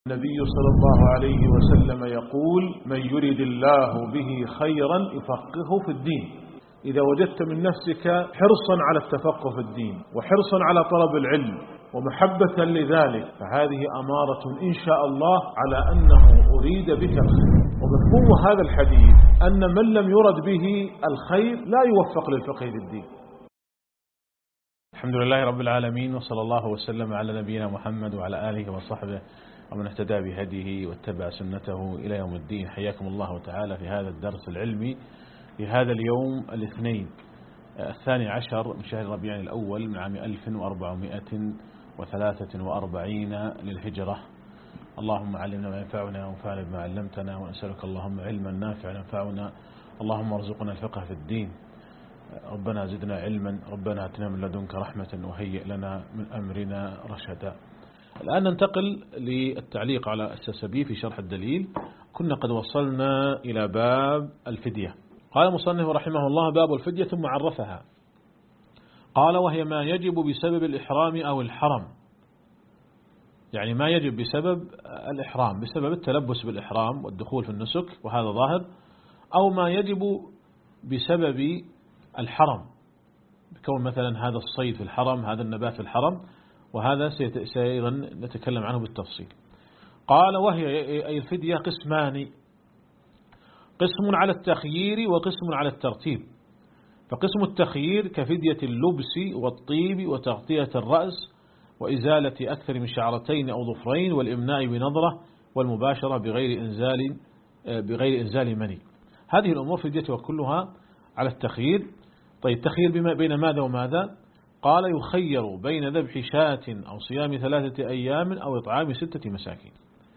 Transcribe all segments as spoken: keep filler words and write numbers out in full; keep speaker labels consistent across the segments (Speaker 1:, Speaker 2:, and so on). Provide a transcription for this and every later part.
Speaker 1: النبي صلى الله عليه وسلم يقول: من يرد الله به خيرا يفقهه في الدين. إذا وجدت من نفسك حرصا على التفقه في الدين وحرصا على طلب العلم ومحبة لذلك، فهذه أمارة إن شاء الله على أنه أريد بك الخير. ومفهوم هذا الحديث أن من لم يرد به الخير لا يوفق للفقه في الدين.
Speaker 2: الحمد لله رب العالمين، وصلى الله وسلم على نبينا محمد وعلى آله وصحبه ومن اهتدى بهديه واتبع سنته إلى يوم الدين. حياكم الله تعالى في هذا الدرس العلمي في هذا اليوم الاثنين الثاني عشر من شهر ربيع الأول من عام ألف وأربعمائة وثلاثة وأربعين للهجرة. اللهم علمنا ما ينفعنا وانفعنا بما علمتنا، ونسألك اللهم علما نافعا ينفعنا، اللهم ارزقنا الفقه في الدين. ربنا زدنا علما، ربنا اتنا من لدنك رحمة وهيئ لنا من أمرنا رشدا. الآن ننتقل للتعليق على السسبي في شرح الدليل. كنا قد وصلنا إلى باب الفدية. قال المصنف رحمه الله: باب الفدية، ثم عرفها. قال: وهي ما يجب بسبب الإحرام أو الحرم، يعني ما يجب بسبب الإحرام، بسبب التلبس بالإحرام والدخول في النسك، وهذا ظاهر، أو ما يجب بسبب الحرم، بكون مثلا هذا الصيد في الحرم، هذا النبات في الحرم، وهذا سيأيضا نتكلم عنه بالتفصيل. قال: وهي أي الفدية قسمان: قسم على التخيير وقسم على الترتيب. فقسم التخيير كفدية اللبس والطيب وتغطية الرأس وإزالة أكثر من شعرتين أو ظفرين والإمناء بنظرة والمباشرة بغير إنزال بغير إنزال مني. هذه الأمور فديتها كلها على التخيير. طيب، تخيير بين ماذا وماذا؟ قال: يخير بين ذبح شاة أو صيام ثلاثة أيام أو إطعام ستة مساكين.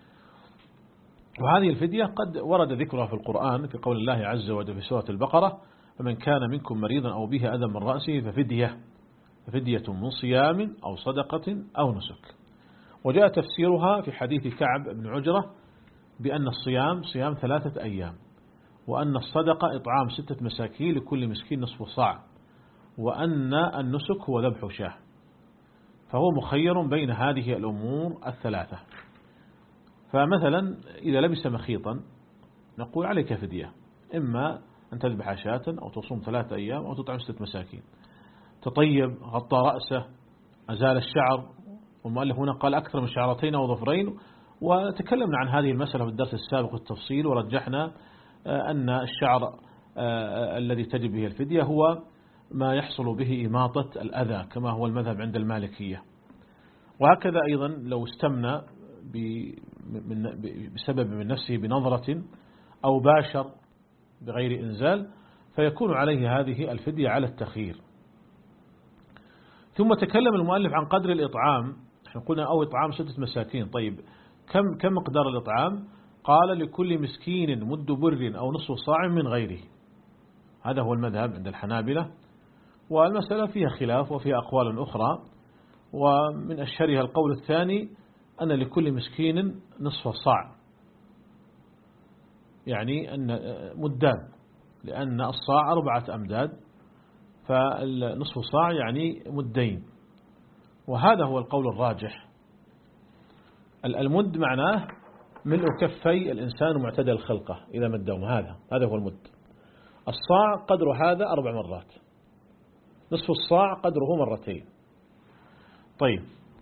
Speaker 2: وهذه الفدية قد ورد ذكرها في القرآن في قول الله عز وجل في سورة البقرة: فمن كان منكم مريضا أو به أذى من رأسه ففدية ففدية من صيام أو صدقة أو نسك. وجاء تفسيرها في حديث كعب بن عجرة بأن الصيام صيام ثلاثة أيام، وأن الصدقة إطعام ستة مساكين لكل مسكين نصف صاع، وأن النسك هو ذبح شاه. فهو مخير بين هذه الأمور الثلاثة. فمثلا إذا لبس مخيطا نقول عليك فدية، إما أن تذبح شاة أو تصوم ثلاثة أيام أو تطعم ستة مساكين. تطيب، غطى رأسه، أزال الشعر، والمؤلف هنا قال أكثر من شعرتين أو ظفرين، وتكلمنا عن هذه المسألة في الدرس السابق والتفصيل، ورجحنا أن الشعر الذي تجب به الفدية هو ما يحصل به إماطة الأذى كما هو المذهب عند المالكية. وهكذا أيضا لو استمنى بسبب من نفسه بنظرة أو باشر بغير إنزال فيكون عليه هذه الفدية على التخيير. ثم تكلم المؤلف عن قدر الإطعام. احنا قلنا أو إطعام ستة مساكين. طيب، كم كم مقدار الإطعام؟ قال: لكل مسكين مد بر أو نصف صاع من غيره. هذا هو المذهب عند الحنابلة، والمسألة فيها خلاف وفيها أقوال أخرى، ومن أشهرها القول الثاني أن لكل مسكين نصف صاع، يعني أن مدان، لأن الصاع أربعة أمداد، فالنصف صاع يعني مدين، وهذا هو القول الراجح. المد معناه ملء كفي الإنسان معتدل الخلقة إذا مدهم، هذا هذا هو المد. الصاع قدر هذا أربع مرات، نصف الصاع قدره مرتين. طيب،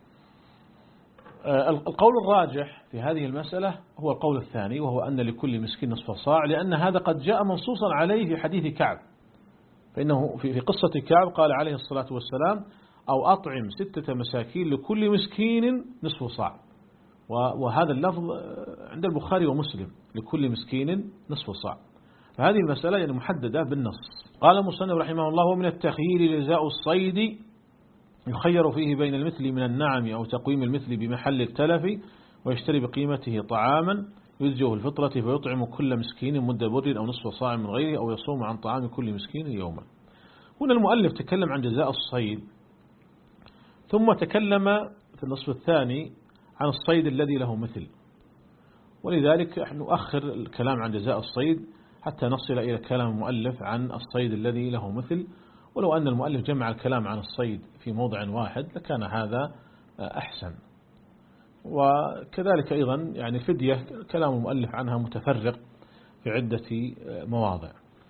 Speaker 2: القول الراجح في هذه المسألة هو القول الثاني، وهو أن لكل مسكين نصف صاع، لأن هذا قد جاء منصوصا عليه في حديث كعب. فإنه في قصة كعب قال عليه الصلاة والسلام: أو أطعم ستة مساكين لكل مسكين نصف صاع. وهذا اللفظ عند البخاري ومسلم: لكل مسكين نصف صاع. فهذه المسألة يعني محددة بالنص. قال المصنف رحمه الله: ومن التخيير جزاء الصيد، يخير فيه بين المثل من النعم أو تقويم المثل بمحل التلف، ويشتري بقيمته طعاما يجزئه الفطرة فيطعم كل مسكين مد بر أو نصف صاع من غيره، أو يصوم عن طعام كل مسكين يوما. هنا المؤلف تكلم عن جزاء الصيد، ثم تكلم في النصف الثاني عن الصيد الذي له مثل، ولذلك نؤخر الكلام عن جزاء الصيد حتى نصل إلى كلام المؤلف عن الصيد الذي له مثل. ولو أن المؤلف جمع الكلام عن الصيد في موضع واحد لكان هذا أحسن. وكذلك أيضا يعني فدية كلام المؤلف عنها متفرق في عدة مواضع،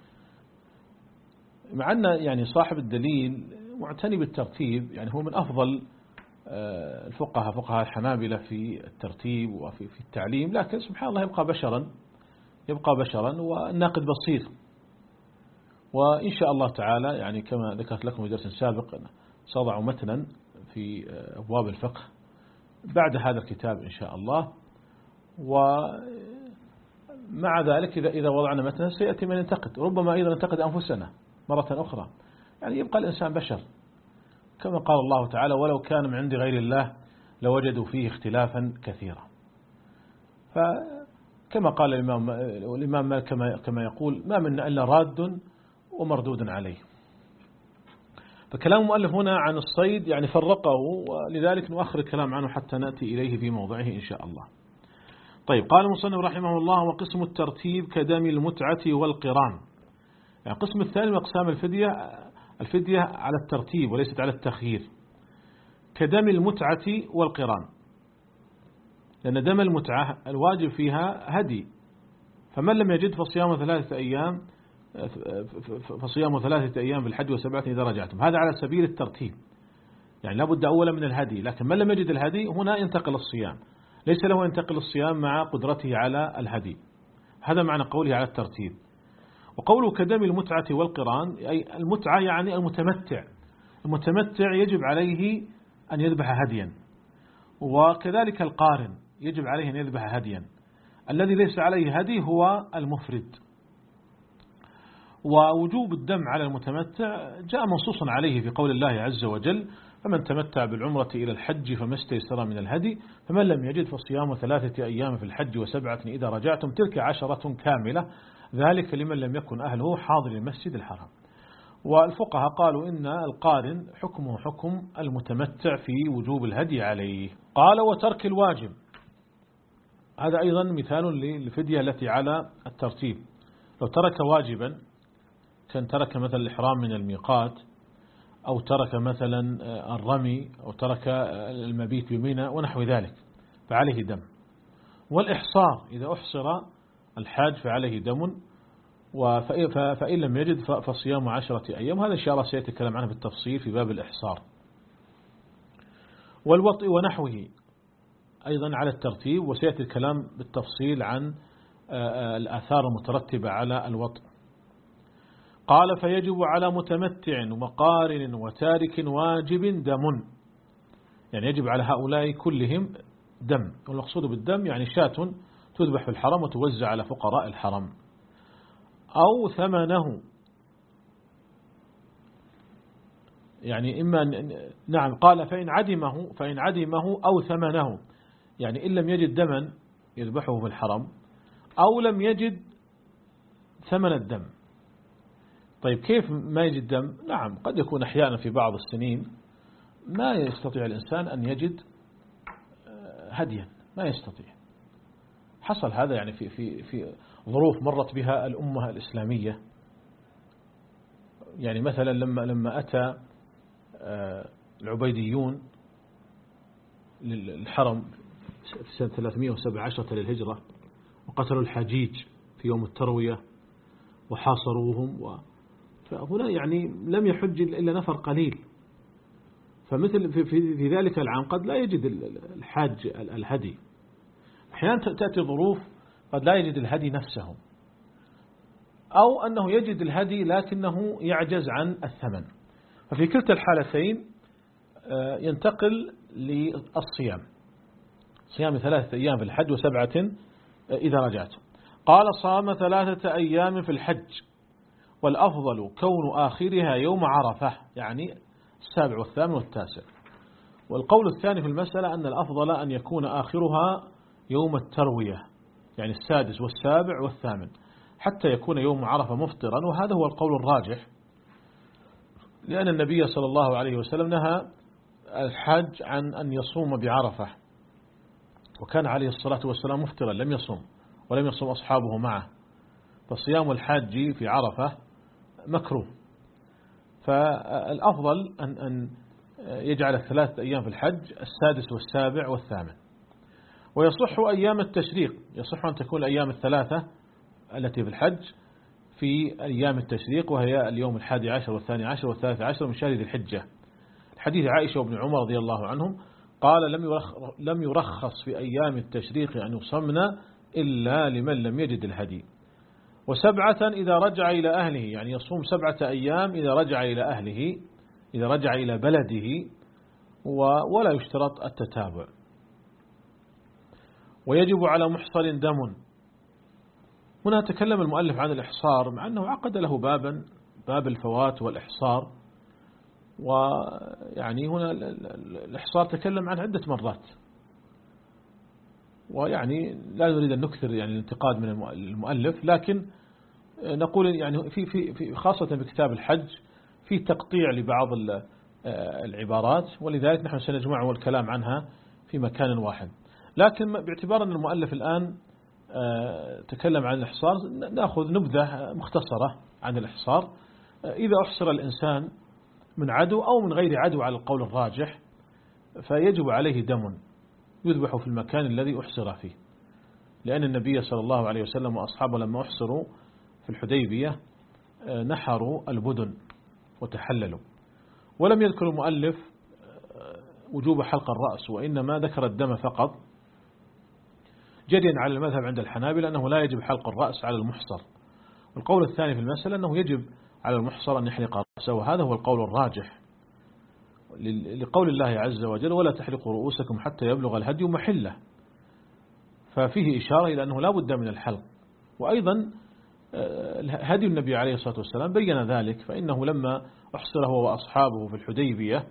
Speaker 2: مع أن يعني صاحب الدليل معتني بالترتيب، يعني هو من أفضل الفقهاء فقهاء الحنابلة في الترتيب وفي في التعليم، لكن سبحان الله يبقى بشرا يبقى بشرا والناقد بصير. وإن شاء الله تعالى يعني كما ذكرت لكم في درس سابق سأضع متنا في أبواب الفقه بعد هذا الكتاب إن شاء الله، ومع ذلك إذا إذا وضعنا متنا سيأتي من ينتقد، ربما أيضا ننتقد أنفسنا مرة أخرى، يعني يبقى الإنسان بشر كما قال الله تعالى ولو كان من عند غير الله لوجدوا فيه اختلافا كثيرا. فكما قال الإمام الإمام مالك كما يقول ما منا إلا راد ومردود عليه. فكلام المؤلف هنا عن الصيد يعني فرقه، ولذلك نؤخر الكلام عنه حتى نأتي إليه في موضعه إن شاء الله. طيب، قال المصنف رحمه الله وقسم الترتيب كدم المتعة والقران. يعني القسم الثاني من أقسام الفدية الفدية على الترتيب وليست على التخيير، كدم المتعة والقران، لأن دم المتعة الواجب فيها هدي، فمن لم يجد فصيام ثلاثة أيام فصيام ثلاثة أيام في الحج وسبعة إذا رجعتم. هذا على سبيل الترتيب، يعني لابد أولا من الهدي، لكن من لم يجد الهدي هنا ينتقل الصيام، ليس له ينتقل الصيام مع قدرته على الهدي. هذا معنى قوله على الترتيب. وقوله كدم المتعة والقران، أي المتعة يعني المتمتع، المتمتع يجب عليه أن يذبح هديا، وكذلك القارن يجب عليه أن يذبح هديا. الذي ليس عليه هدي هو المفرد. ووجوب الدم على المتمتع جاء منصوصا عليه في قول الله عز وجل فمن تمتع بالعمرة إلى الحج فما استيسر من الهدي فمن لم يجد فصيام ثلاثة أيام في الحج وسبعة إذا رجعتم تلك عشرة كاملة ذلك لمن لم يكن أهله حاضر المسجد الحرام. والفقهاء قالوا إن القارن حكمه حكم المتمتع في وجوب الهدي عليه. قال وترك الواجب، هذا أيضا مثال للفدية التي على الترتيب. لو ترك واجبا كان ترك مثلا الإحرام من الميقات، أو ترك مثلا الرمي، أو ترك المبيت بمنى ونحو ذلك فعليه دم. والإحصار إذا أحصر الحاج فعليه دم، فإن لم يجد فصيام عشرة أيام. هذا إن شاء الله سيأتي الكلام عنه بالتفصيل في باب الإحصار. والوطء ونحوه أيضا على الترتيب، وسيأتي الكلام بالتفصيل عن الآثار المترتبة على الوطء. قال فيجب على متمتع وقارن وتارك واجب دم، يعني يجب على هؤلاء كلهم دم. والمقصود بالدم يعني شاة تذبح في الحرم وتوزع على فقراء الحرم، أو ثمنه، يعني إما نعم قال فإن عدمه فإن عدمه أو ثمنه، يعني إن لم يجد دما يذبحه في الحرم أو لم يجد ثمن الدم. طيب كيف ما يجد دم؟ نعم قد يكون أحيانا في بعض السنين ما يستطيع الإنسان أن يجد هديا، ما يستطيع. حصل هذا يعني في في في ظروف مرت بها الأمة الإسلامية، يعني مثلا لما لما أتى العبيديون للحرم في سنة ثلاثمائة وسبعة عشر للهجرة وقتلوا الحجيج في يوم التروية وحاصروهم، و فهنا يعني لم يحج إلا نفر قليل. فمثل في, في, في ذلك العام قد لا يجد الحاج الهدي. أحيانا تأتي ظروف قد لا يجد الهدي نفسه، أو أنه يجد الهدي لكنه يعجز عن الثمن. ففي كلتا الحالتين ينتقل للصيام، صيام ثلاثة أيام في الحج وسبعة إذا رجعت. قال صام ثلاثة أيام في الحج، والأفضل كون آخرها يوم عرفة، يعني السابع والثامن والتاسع. والقول الثاني في المسألة أن الأفضل أن يكون آخرها يوم التروية، يعني السادس والسابع والثامن، حتى يكون يوم عرفة مفطرا. وهذا هو القول الراجح، لأن النبي صلى الله عليه وسلم نهى الحاج عن أن يصوم بعرفة، وكان عليه الصلاة والسلام مفطرا لم يصوم ولم يصوم أصحابه معه، فصيام الحاج في عرفة مكروه. فالأفضل أن أن يجعل الثلاثة أيام في الحج السادس والسابع والثامن. ويصح أيام التشريق، يصح أن تكون الأيام الثلاثة التي في الحج في أيام التشريق، وهي اليوم الحادي عشر والثاني عشر والثالث عشر من شهر ذي الحجة. حديث عائشة وابن عمر رضي الله عنهم قال لم لم يرخص في أيام التشريق أن يصمن إلا لمن لم يجد الهدي. وسبعة إذا رجع إلى أهله، يعني يصوم سبعة أيام إذا رجع إلى أهله، إذا رجع إلى بلده، ولا يشترط التتابع. ويجب على محصر دم. هنا تكلم المؤلف عن الإحصار، مع أنه عقد له بابا، باب الفوات والإحصار، ويعني هنا الإحصار تكلم عنه عدة مرات، ويعني لا نريد أن نكثر يعني الانتقاد من المؤلف، لكن نقول يعني في في في خاصة في كتاب الحج في تقطيع لبعض العبارات، ولذلك نحن سنجمع الكلام عنها في مكان واحد. لكن باعتبار أن المؤلف الآن تكلم عن الإحصار، نأخذ نبذة مختصرة عن الإحصار. إذا أحصر الإنسان من عدو أو من غير عدو على القول الراجح، فيجب عليه دم يذبح في المكان الذي أحصر فيه، لأن النبي صلى الله عليه وسلم وأصحابه لما أحصروا في الحديبية نحروا البدن وتحللوا. ولم يذكر المؤلف وجوب حلق الرأس، وإنما ذكر الدم فقط، جريا على المذهب عند الحنابلة أنه لا يجب حلق الرأس على المحصر. والقول الثاني في المسألة أنه يجب على المحصر أن يحلق رأسه، وهذا هو القول الراجح لقول الله عز وجل ولا تحلقوا رؤوسكم حتى يبلغ الهدي محله، ففيه إشارة إلى أنه لا بد من الحلق. وأيضا هدي النبي عليه الصلاة والسلام بين ذلك، فإنه لما أحصر هو وأصحابه في الحديبية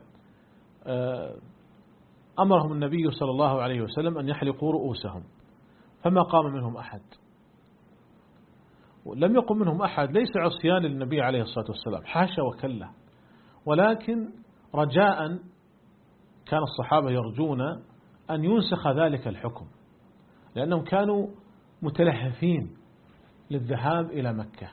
Speaker 2: أمرهم النبي صلى الله عليه وسلم أن يحلقوا رؤوسهم، فما قام منهم أحد. لم يقم منهم أحد ليس عصيان للنبي عليه الصلاة والسلام، حاشا وكلا، ولكن رجاء كان الصحابة يرجون أن ينسخ ذلك الحكم، لأنهم كانوا متلهفين للذهاب إلى مكة.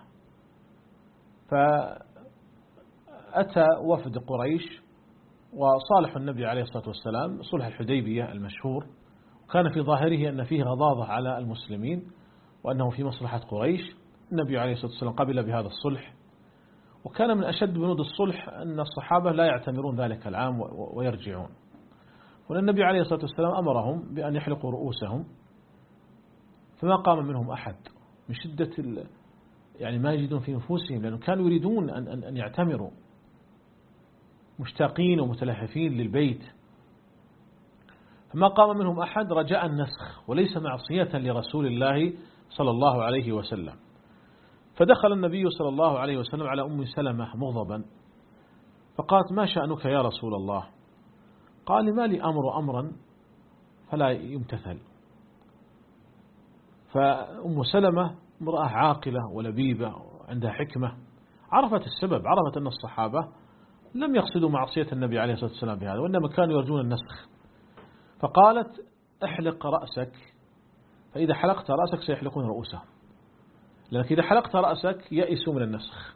Speaker 2: فأتى وفد قريش وصالح النبي عليه الصلاة والسلام صلح الحديبية المشهور، وكان في ظاهره أن فيه غضاضة على المسلمين وأنه في مصلحة قريش. النبي عليه الصلاة والسلام قبل بهذا الصلح، وكان من أشد بنود الصلح أن الصحابة لا يعتمرون ذلك العام ويرجعون. والنبي عليه الصلاة والسلام أمرهم بأن يحلقوا رؤوسهم، فما قام منهم أحد من شدة يعني ما يجدون في نفوسهم، لأنهم كانوا يريدون أن أن يعتمروا مشتاقين ومتلهفين للبيت. فما قام منهم أحد رجاء النسخ وليس معصية لرسول الله صلى الله عليه وسلم. فدخل النبي صلى الله عليه وسلم على أم سلمة مغضبا، فقالت ما شأنك يا رسول الله؟ قال ما لي أمر أمرا فلا يمتثل. فأم سلمة امرأة عاقلة ولبيبة عندها حكمة، عرفت السبب، عرفت أن الصحابة لم يقصدوا معصية النبي عليه الصلاة والسلام بهذا، وإنما كانوا يرجون النسخ. فقالت احلق رأسك، فإذا حلقت رأسك سيحلقون رؤوسهم، لأنك إذا حلقت رأسك يئسوا من النسخ.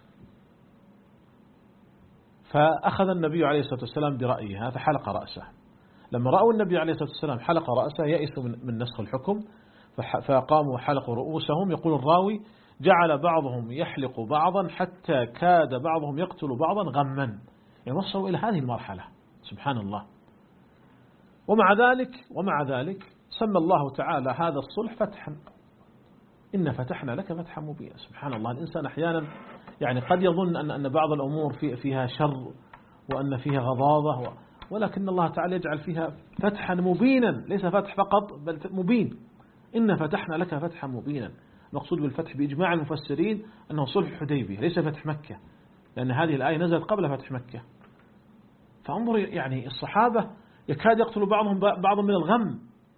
Speaker 2: فأخذ النبي عليه الصلاة والسلام برأيها فحلق رأسه. لما رأوا النبي عليه الصلاة والسلام حلق رأسه يئسوا من نسخ الحكم، فقاموا وحلقوا رؤوسهم. يقول الراوي جعل بعضهم يحلق بعضا حتى كاد بعضهم يقتل بعضا غما، يعني وصلوا إلى هذه المرحلة، سبحان الله. ومع ذلك ومع ذلك سمى الله تعالى هذا الصلح فتحا، إن فتحنا لك فتحا مبينا. سبحان الله، الإنسان أحيانا يعني قد يظن أن أن بعض الأمور في فيها شر وأن فيها غضاضة، ولكن الله تعالى يجعل فيها فتحا مبينا، ليس فتح فقط بل مبين. إن فتحنا لك فتحا مبينا. المقصود بالفتح بإجماع المفسرين أنه صلح الحديبية ليس فتح مكة، لأن هذه الآية نزلت قبل فتح مكة. فانظر يعني الصحابة يكاد يقتل بعضهم بعضا من الغم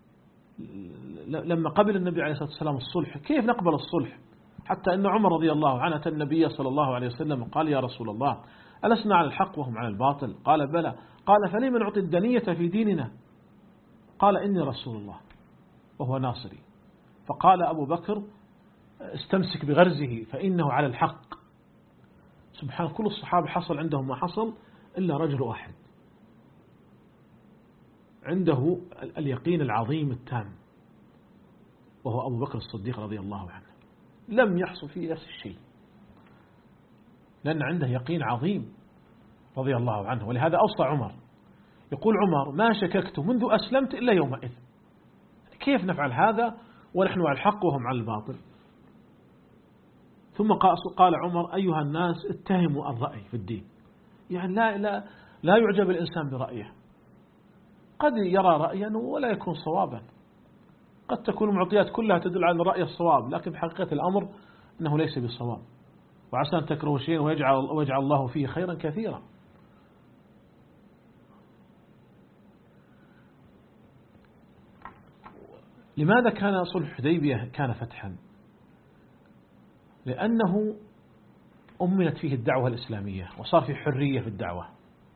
Speaker 2: لما قبل النبي عليه الصلاة والسلام الصلح. كيف نقبل الصلح؟ حتى أن عمر رضي الله عنه أتى النبي صلى الله عليه وسلم قال يا رسول الله ألسنا على الحق وهم على الباطل؟ قال بلى. قال فلما نعطي الدنية في ديننا؟ قال إني رسول الله وهو ناصري. فقال أبو بكر استمسك بغرزه فإنه على الحق. سبحان، كل الصحابة حصل عندهم ما حصل إلا رجل واحد عنده اليقين العظيم التام وهو أبو بكر الصديق رضي الله عنه، لم يحصل فيه نفس الشيء، لأن عنده يقين عظيم رضي الله عنه. ولهذا أوصى عمر، يقول عمر: ما شككت منذ أسلمت إلا يومئذ. كيف نفعل هذا ونحن على الحق وهم على الباطل؟ ثم قال عمر: أيها الناس اتهموا الرأي في الدين. يعني لا, لا, لا يعجب الإنسان برأيه، قد يرى رأيا ولا يكون صوابا، قد تكون المعطيات كلها تدل على رأي الصواب، لكن في حقيقة الأمر أنه ليس بالصواب. وعسى أن تكرهوا شيئا ويجعل, ويجعل الله فيه خيرا كثيرا. لماذا كان صلح الحديبية كان فتحا؟ لأنه أمنت فيه الدعوة الإسلامية وصار في حرية في الدعوة.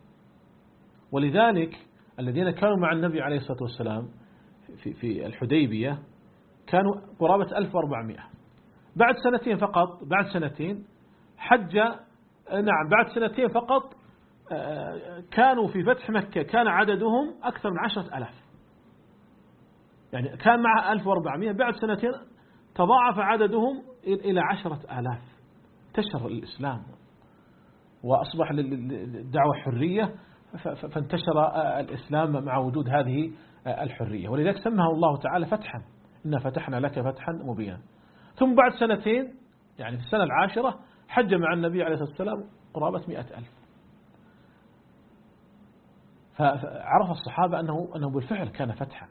Speaker 2: ولذلك الذين كانوا مع النبي عليه الصلاة والسلام في, في الحديبية كانوا قرابة ألف وأربعمائة. بعد سنتين فقط بعد سنتين حج نعم بعد سنتين فقط كانوا في فتح مكة كان عددهم أكثر من عشرة ألاف. يعني كان مع ألف وأربعمائة، بعد سنتين تضاعف عددهم إلى عشرة آلاف. انتشر الإسلام وأصبح الدعوة حرية، فانتشر الإسلام مع وجود هذه الحرية. ولذلك سماه الله تعالى فتحا، إنا فتحنا لك فتحا مبينا. ثم بعد سنتين يعني في السنة العاشرة حج مع النبي عليه الصلاة والسلام قرابة مئة ألف. فعرف الصحابة أنه, أنه بالفعل كان فتحا.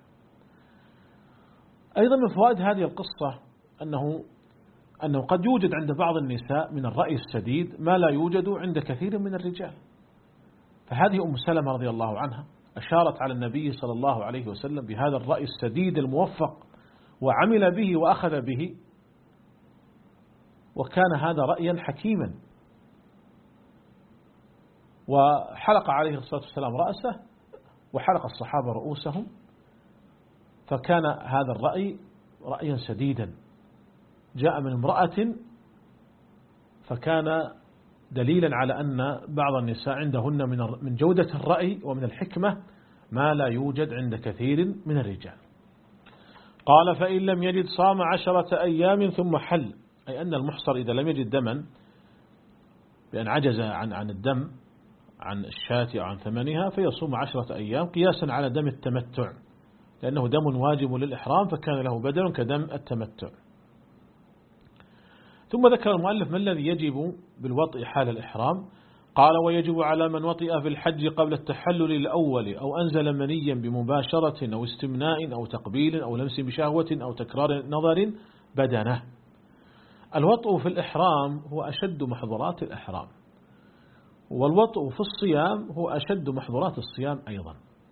Speaker 2: أيضا من فوائد هذه القصة أنه, أنه قد يوجد عند بعض النساء من الرأي السديد ما لا يوجد عند كثير من الرجال. فهذه أم سلمة رضي الله عنها أشارت على النبي صلى الله عليه وسلم بهذا الرأي السديد الموفق، وعمل به وأخذ به، وكان هذا رأيا حكيما. وحلق عليه الصلاة والسلام رأسه وحلق الصحابة رؤوسهم، فكان هذا الرأي رأيا سديدا جاء من امرأة، فكان دليلا على أن بعض النساء عندهن من جودة الرأي ومن الحكمة ما لا يوجد عند كثير من الرجال. قال: فإن لم يجد صام عشرة أيام ثم حل، أي أن المحصر إذا لم يجد دما بأن عجز عن عن الدم عن الشاة أو عن ثمنها فيصوم عشرة أيام قياسا على دم التمتع، لأنه دم واجب للإحرام فكان له بدل كدم التمتع. ثم ذكر المؤلف ما الذي يجب بالوطئ حال الإحرام. قال: ويجب على من وطئ في الحج قبل التحلل الأول أو أنزل منيا بمباشرة أو استمناء أو تقبيل أو لمس بشهوة أو تكرار نظر بدنه. الوطئ في الإحرام هو أشد محظورات الإحرام، والوطئ في الصيام هو أشد محظورات الصيام أيضا.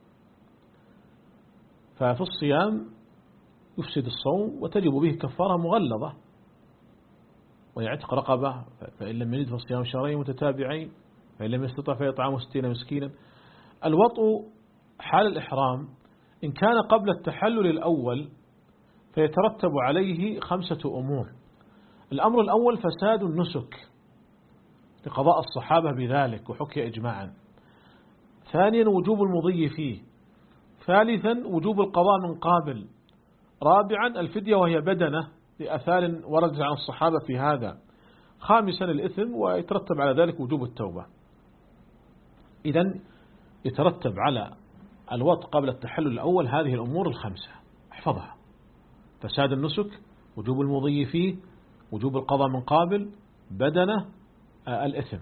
Speaker 2: ففي الصيام يفسد الصوم وتجب به كفارة مغلظة، ويعتق رقبة، فإن لم يجد فصيام شهرين متتابعين، فإن لم يستطع فيطعم ستين مسكينا. الوطء حال الإحرام إن كان قبل التحلل الأول فيترتب عليه خمسة أمور. الأمر الأول فساد النسك لقضاء الصحابة بذلك وحكي إجماعا. ثانيا وجوب المضي فيه. ثالثا وجوب القضاء من قابل. رابعا الفدية وهي بدنة لأثار وردت عن الصحابة في هذا. خامسا الإثم، ويترتب على ذلك وجوب التوبة. إذن يترتب على الوطء قبل التحلل الأول هذه الأمور الخمسة، احفظها: فساد النسك، وجوب المضي فيه، وجوب القضاء من قابل، بدنة، آه الإثم.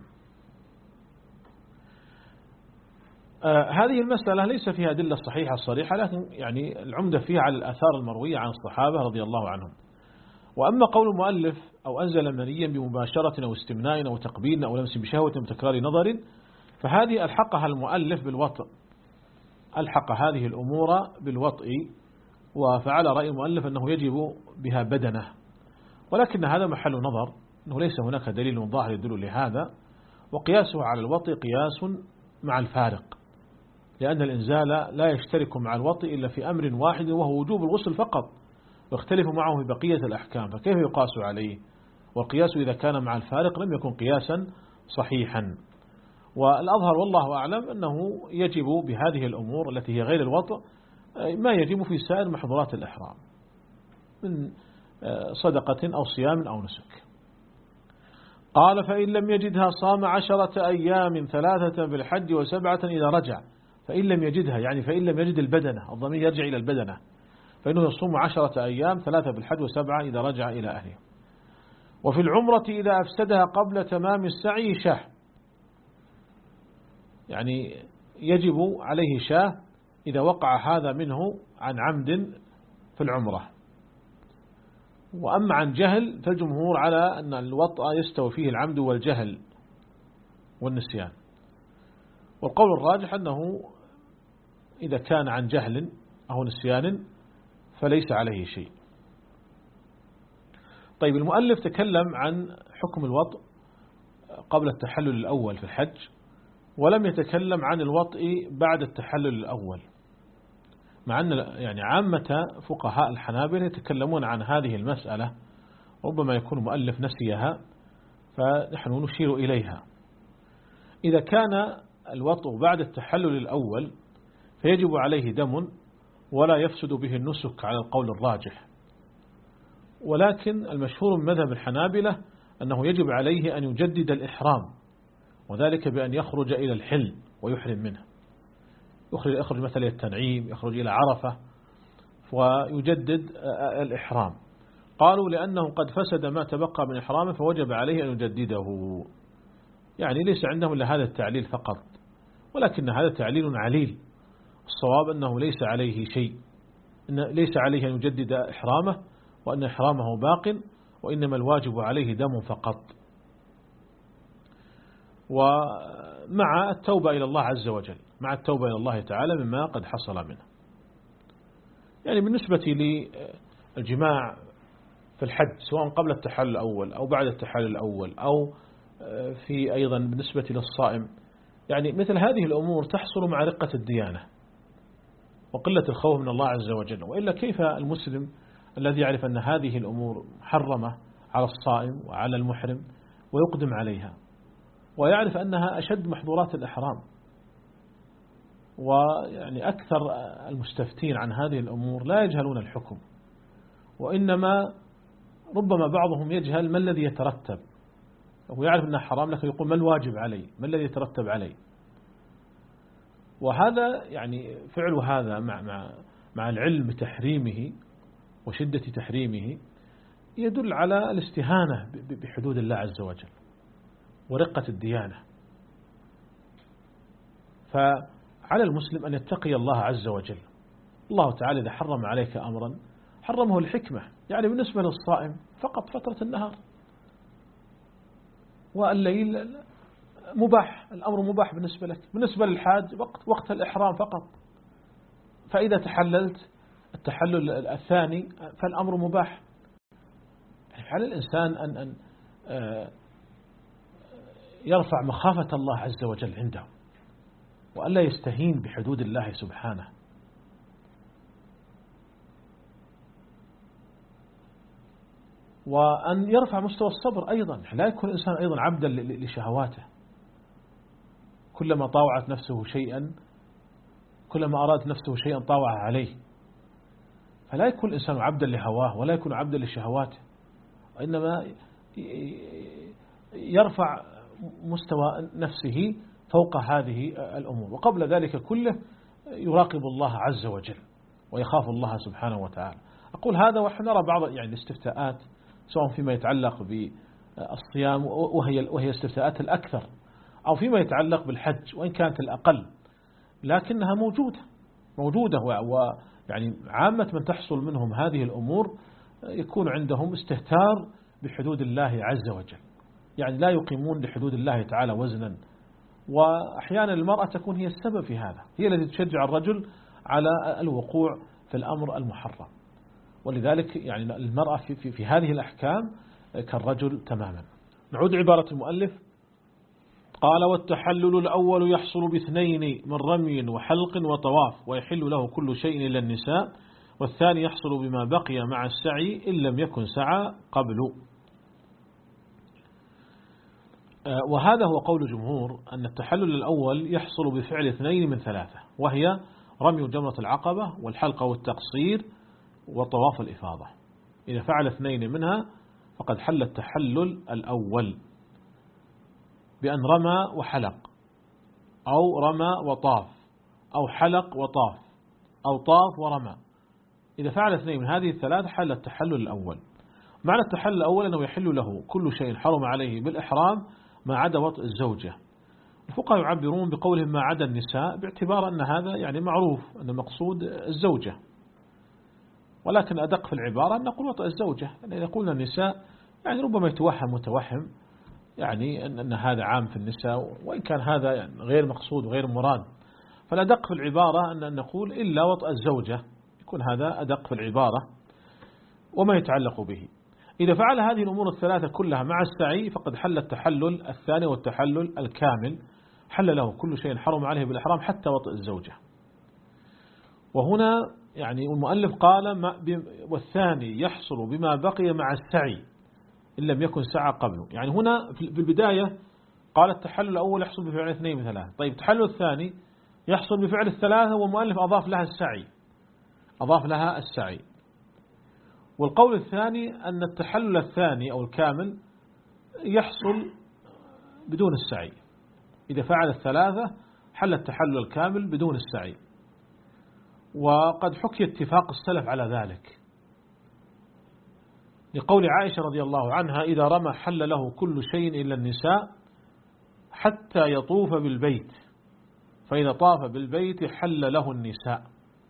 Speaker 2: آه هذه المسألة ليس فيها أدلة صحيحة صريحة، لكن يعني العمدة فيها على الآثار المروية عن الصحابة رضي الله عنهم. وأما قول المؤلف أو أنزل منيا بمباشرة أو استمناء أو تقبيل أو لمس بشهوة وتكرار نظر، فهذه ألحقها المؤلف بالوطء، ألحق هذه الأمور بالوطء، وفعل رأي المؤلف أنه يجب بها بدنه، ولكن هذا محل نظر، أنه ليس هناك دليل ظاهر يدل لهذا، وقياسه على الوطء قياس مع الفارق، لأن الإنزال لا يشترك مع الوطء إلا في أمر واحد وهو وجوب الغسل فقط، واختلف معه في بقية الأحكام، فكيف يقاس عليه؟ والقياس إذا كان مع الفارق لم يكن قياسا صحيحا. والأظهر والله أعلم أنه يجب بهذه الأمور التي هي غير الوطء ما يجب في سائر محظورات الإحرام. من صدقة أو صيام أو نسك. قال فإن لم يجدها صام عشرة أيام ثلاثة بالحج وسبعة إذا رجع. فإن لم يجدها يعني فإن لم يجد البدنة، الضمير يرجع إلى البدنة، فإنه يصوم عشرة أيام ثلاثة بالحج وسبعة إذا رجع إلى أهله. وفي العمرة إذا أفسدها قبل تمام السعي شاه، يعني يجب عليه شاه إذا وقع هذا منه عن عمد في العمرة. وأما عن جهل فالجمهور على أن الوطأ يستوي فيه العمد والجهل والنسيان، والقول الراجح أنه إذا كان عن جهل أو نسيان فليس عليه شيء. طيب، المؤلف تكلم عن حكم الوطء قبل التحلل الأول في الحج، ولم يتكلم عن الوطء بعد التحلل الأول، مع أن يعني عامة فقهاء الحنابلة يتكلمون عن هذه المسألة، ربما يكون المؤلف نسيها فنحن نشير إليها. إذا كان الوطء بعد التحلل الأول فيجب عليه دم ولا يفسد به النسك على القول الراجح، ولكن المشهور من مذهب الحنابلة أنه يجب عليه أن يجدد الإحرام، وذلك بأن يخرج إلى الحل ويحرم منه، يخرج, يخرج مثلا التنعيم، يخرج إلى عرفة ويجدد الإحرام. قالوا لأنه قد فسد ما تبقى من إحرامه فوجب عليه أن يجدده، يعني ليس عندهم إلا هذا التعليل فقط، ولكن هذا تعليل عليل. الصواب أنه ليس عليه شيء، إن ليس عليه أن يجدد إحرامه، وأن إحرامه باق، وإنما الواجب عليه دم فقط، ومع التوبة إلى الله عز وجل، مع التوبة إلى الله تعالى مما قد حصل منه. يعني بالنسبة للجماع في الحج سواء قبل التحلل الأول أو بعد التحلل الأول، أو في أيضا بالنسبة للصائم، يعني مثل هذه الأمور تحصل مع رقة الديانة وقلة الخوف من الله عز وجل. وإلا كيف المسلم الذي يعرف أن هذه الأمور محرمة على الصائم وعلى المحرم ويقدم عليها، ويعرف أنها أشد محظورات الإحرام؟ ويعني أكثر المستفتين عن هذه الأمور لا يجهلون الحكم، وإنما ربما بعضهم يجهل ما الذي يترتب، ويعرف أنها حرام لكن يقول ما الواجب عليه، ما الذي يترتب عليه. وهذا يعني فعل هذا مع مع مع العلم بتحريمه وشدة تحريمه يدل على الاستهانة بحدود الله عز وجل ورقة الديانة. فعلى المسلم أن يتقي الله عز وجل. الله تعالى إذا حرم عليك أمرا حرمه الحكمة، يعني بالنسبة للصائم فقط فترة النهار، والليل مباح، الأمر مباح بالنسبة لك. بالنسبة للحاج وقت وقت الإحرام فقط، فإذا تحللت التحلل الثاني فالأمر مباح. يعني على الإنسان أن أن يرفع مخافة الله عز وجل عنده، وألا يستهين بحدود الله سبحانه. وأن يرفع مستوى الصبر أيضا، لا يكون الإنسان أيضا عبدا لشهواته، كلما طاوعت نفسه شيئا كلما أراد نفسه شيئا طاوع عليه. فلا يكون الإنسان عبدا لهواه ولا يكون عبدا لشهواته، وإنما يرفع مستوى نفسه فوق هذه الأمور، وقبل ذلك كله يراقب الله عز وجل ويخاف الله سبحانه وتعالى. أقول هذا ونحن نرى بعض يعني الاستفتاءات سواء فيما يتعلق بالصيام وهي وهي الاستفتاءات الأكثر، أو فيما يتعلق بالحج وإن كانت الأقل، لكنها موجودة موجودة ويعني عامة من تحصل منهم هذه الأمور يكون عندهم استهتار بحدود الله عز وجل، يعني لا يقيمون لحدود الله تعالى وزنا. وأحيانا المرأة تكون هي السبب في هذا، هي التي تشجع الرجل على الوقوع في الأمر المحرم. ولذلك يعني المرأة في, في, في هذه الأحكام كالرجل تماما. نعود عبارة المؤلف. قال والتحلل الأول يحصل باثنين من رمي وحلق وطواف، ويحل له كل شيء إلا النساء، والثاني يحصل بما بقي مع السعي إن لم يكن سعى قبل. وهذا هو قول جمهور أن التحلل الأول يحصل بفعل اثنين من ثلاثة، وهي رمي جمرة العقبة والحلق والتقصير وطواف الإفاضة. إذا فعل اثنين منها فقد حل التحلل الأول بأن رمى وحلق، أو رمى وطاف، أو حلق وطاف، أو طاف ورمى. إذا فعل اثنين من هذه الثلاث حل التحلل الأول. معنى التحلل الأول أنه يحل له كل شيء حرم عليه بالإحرام ما عدا وطء الزوجة. الفقهاء يعبرون بقولهم ما عدا النساء باعتبار أن هذا يعني معروف أن المقصود الزوجة، ولكن أدق في العبارة أن نقول وطء الزوجة، يعني إذا قلنا النساء يعني ربما يتوهم متوهم يعني أن, أن هذا عام في النساء، وإن كان هذا يعني غير مقصود وغير مراد، فالأدق في العبارة أن نقول إلا وطء الزوجة، يكون هذا أدق في العبارة وما يتعلق به. إذا فعل هذه الأمور الثلاثة كلها مع السعي فقد حل التحلل الثاني والتحلل الكامل، حل له كل شيء حرم عليه بالإحرام حتى وطء الزوجة. وهنا يعني المؤلف قال والثاني يحصل بما بقي مع السعي إن لم يكن سعى قبله. يعني هنا في البداية قال التحلل الأول يحصل بفعل اثنين من ثلاثة، طيب التحلل الثاني يحصل بفعل الثلاثة والمؤلف أضاف لها السعي أضاف لها السعي. والقول الثاني أن التحلل الثاني أو الكامل يحصل بدون السعي، إذا فعل الثلاثة حل التحلل الكامل بدون السعي. وقد حكي اتفاق السلف على ذلك لقول عائشة رضي الله عنها إذا رمى حل له كل شيء إلا النساء حتى يطوف بالبيت، فإذا طاف بالبيت حل له النساء.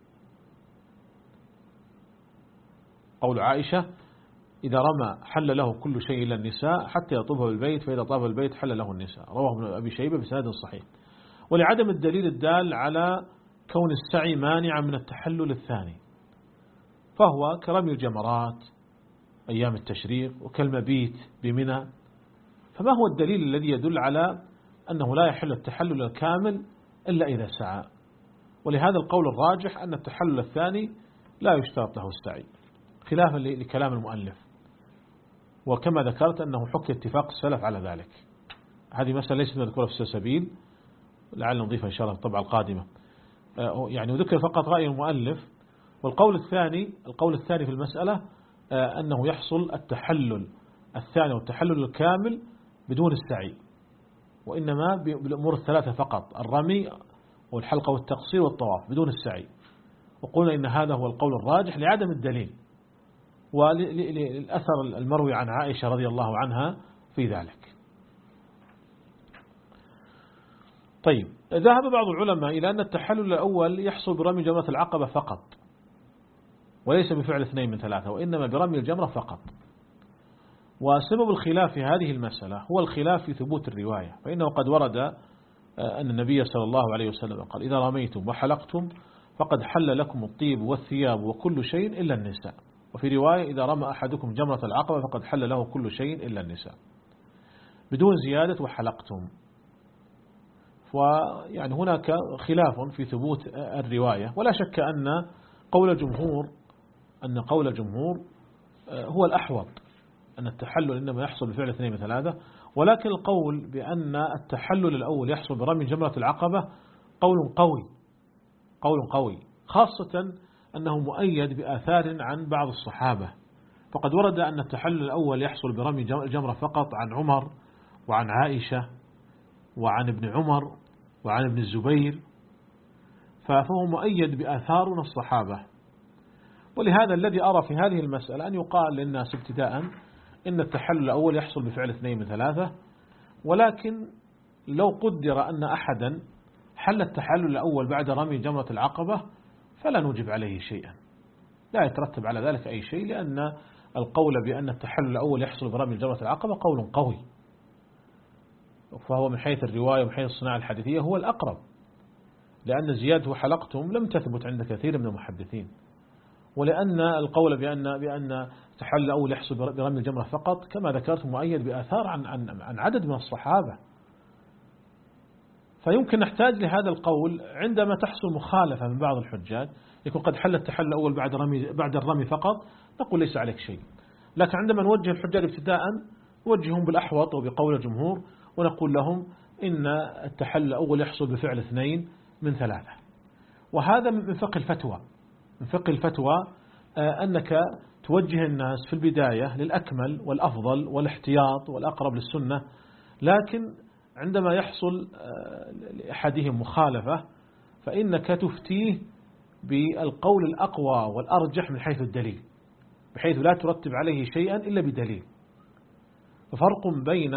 Speaker 2: قول عائشة إذا رمى حل له كل شيء إلا النساء حتى يطوف بالبيت، فإذا طاف بالبيت حل له النساء، رواه ابن أبي شيبة بسند صحيح. ولعدم الدليل الدال على كون السعي مانعا من التحلل الثاني، فهو كرمي الجمرات أيام التشريق وكالمبيت بمنى، فما هو الدليل الذي يدل على أنه لا يحل التحلل الكامل إلا إذا سعى؟ ولهذا القول الراجح أن التحلل الثاني لا يشترط له السعي خلافا لكلام المؤلف، وكما ذكرت أنه حكي اتفاق السلف على ذلك. هذه مسألة ليست مذكورة في السلسبيل، لعل نضيفها إن شاء الله في الطبعة القادمة. يعني وذكر فقط رأي المؤلف. والقول الثاني القول الثاني في المسألة أنه يحصل التحلل الثاني والتحلل الكامل بدون السعي، وإنما بالأمور الثلاثة فقط، الرمي والحلقة والتقصير والطواف بدون السعي. وقلنا إن هذا هو القول الراجح لعدم الدليل وللأثر المروي عن عائشة رضي الله عنها في ذلك. طيب، ذهب بعض العلماء إلى أن التحلل الأول يحصل برمي جمرة العقبة فقط، وليس بفعل اثنين من ثلاثة، وإنما برمي الجمرة فقط. وسبب الخلاف في هذه المسألة هو الخلاف في ثبوت الرواية، فإنه قد ورد أن النبي صلى الله عليه وسلم قال إذا رميتم وحلقتم فقد حل لكم الطيب والثياب وكل شيء إلا النساء. وفي رواية إذا رمى أحدكم جمرة العقبة فقد حل له كل شيء إلا النساء، بدون زيادة وحلقتم. ويعني هناك خلاف في ثبوت الرواية، ولا شك أن قول الجمهور أن قول الجمهور هو الأحوط، أن التحلل إنما يحصل بفعل اثنين من ثلاثة. ولكن القول بأن التحلل الأول يحصل برمي جمرة العقبة قول قوي قول قوي خاصة أنه مؤيد بآثار عن بعض الصحابة. فقد ورد أن التحلل الأول يحصل برمي الجمرة فقط عن عمر وعن عائشة وعن ابن عمر وعن ابن الزبير، فهو مؤيد بآثار من الصحابة. ولهذا الذي أرى في هذه المسألة أن يقال للناس ابتداء إن التحلل الأول يحصل بفعل اثنين من ثلاثة، ولكن لو قدر أن أحدا حل التحلل الأول بعد رمي جمرة العقبة فلا نجب عليه شيئا، لا يترتب على ذلك أي شيء، لأن القول بأن التحلل الأول يحصل برمي جمرة العقبة قول قوي، فهو من حيث الرواية ومن حيث الصناعة الحديثية هو الأقرب، لأن زيادة حلقتم لم تثبت عند كثير من المحدثين، ولأن القول بأن بأن التحلل الأول يحصل برمي الجمرة فقط كما ذكرت مؤيد بآثار عن عن عن عدد من الصحابة. فيمكن نحتاج لهذا القول عندما تحصل مخالفة من بعض الحجاج، يكون قد حل التحلل الأول بعد الرمي بعد الرمي فقط، نقول ليس عليك شيء. لكن عندما نوجه الحجاج ابتداء نوجههم بالأحوط وبقول الجمهور، ونقول لهم إن التحلل الأول يحصل بفعل اثنين من ثلاثة. وهذا من فقه الفتوى من فقه الفتوى أنك توجه الناس في البداية للأكمل والأفضل والاحتياط والأقرب للسنة، لكن عندما يحصل لأحدهم مخالفة فإنك تفتيه بالقول الأقوى والأرجح من حيث الدليل، بحيث لا ترتب عليه شيئا إلا بدليل. ففرق بين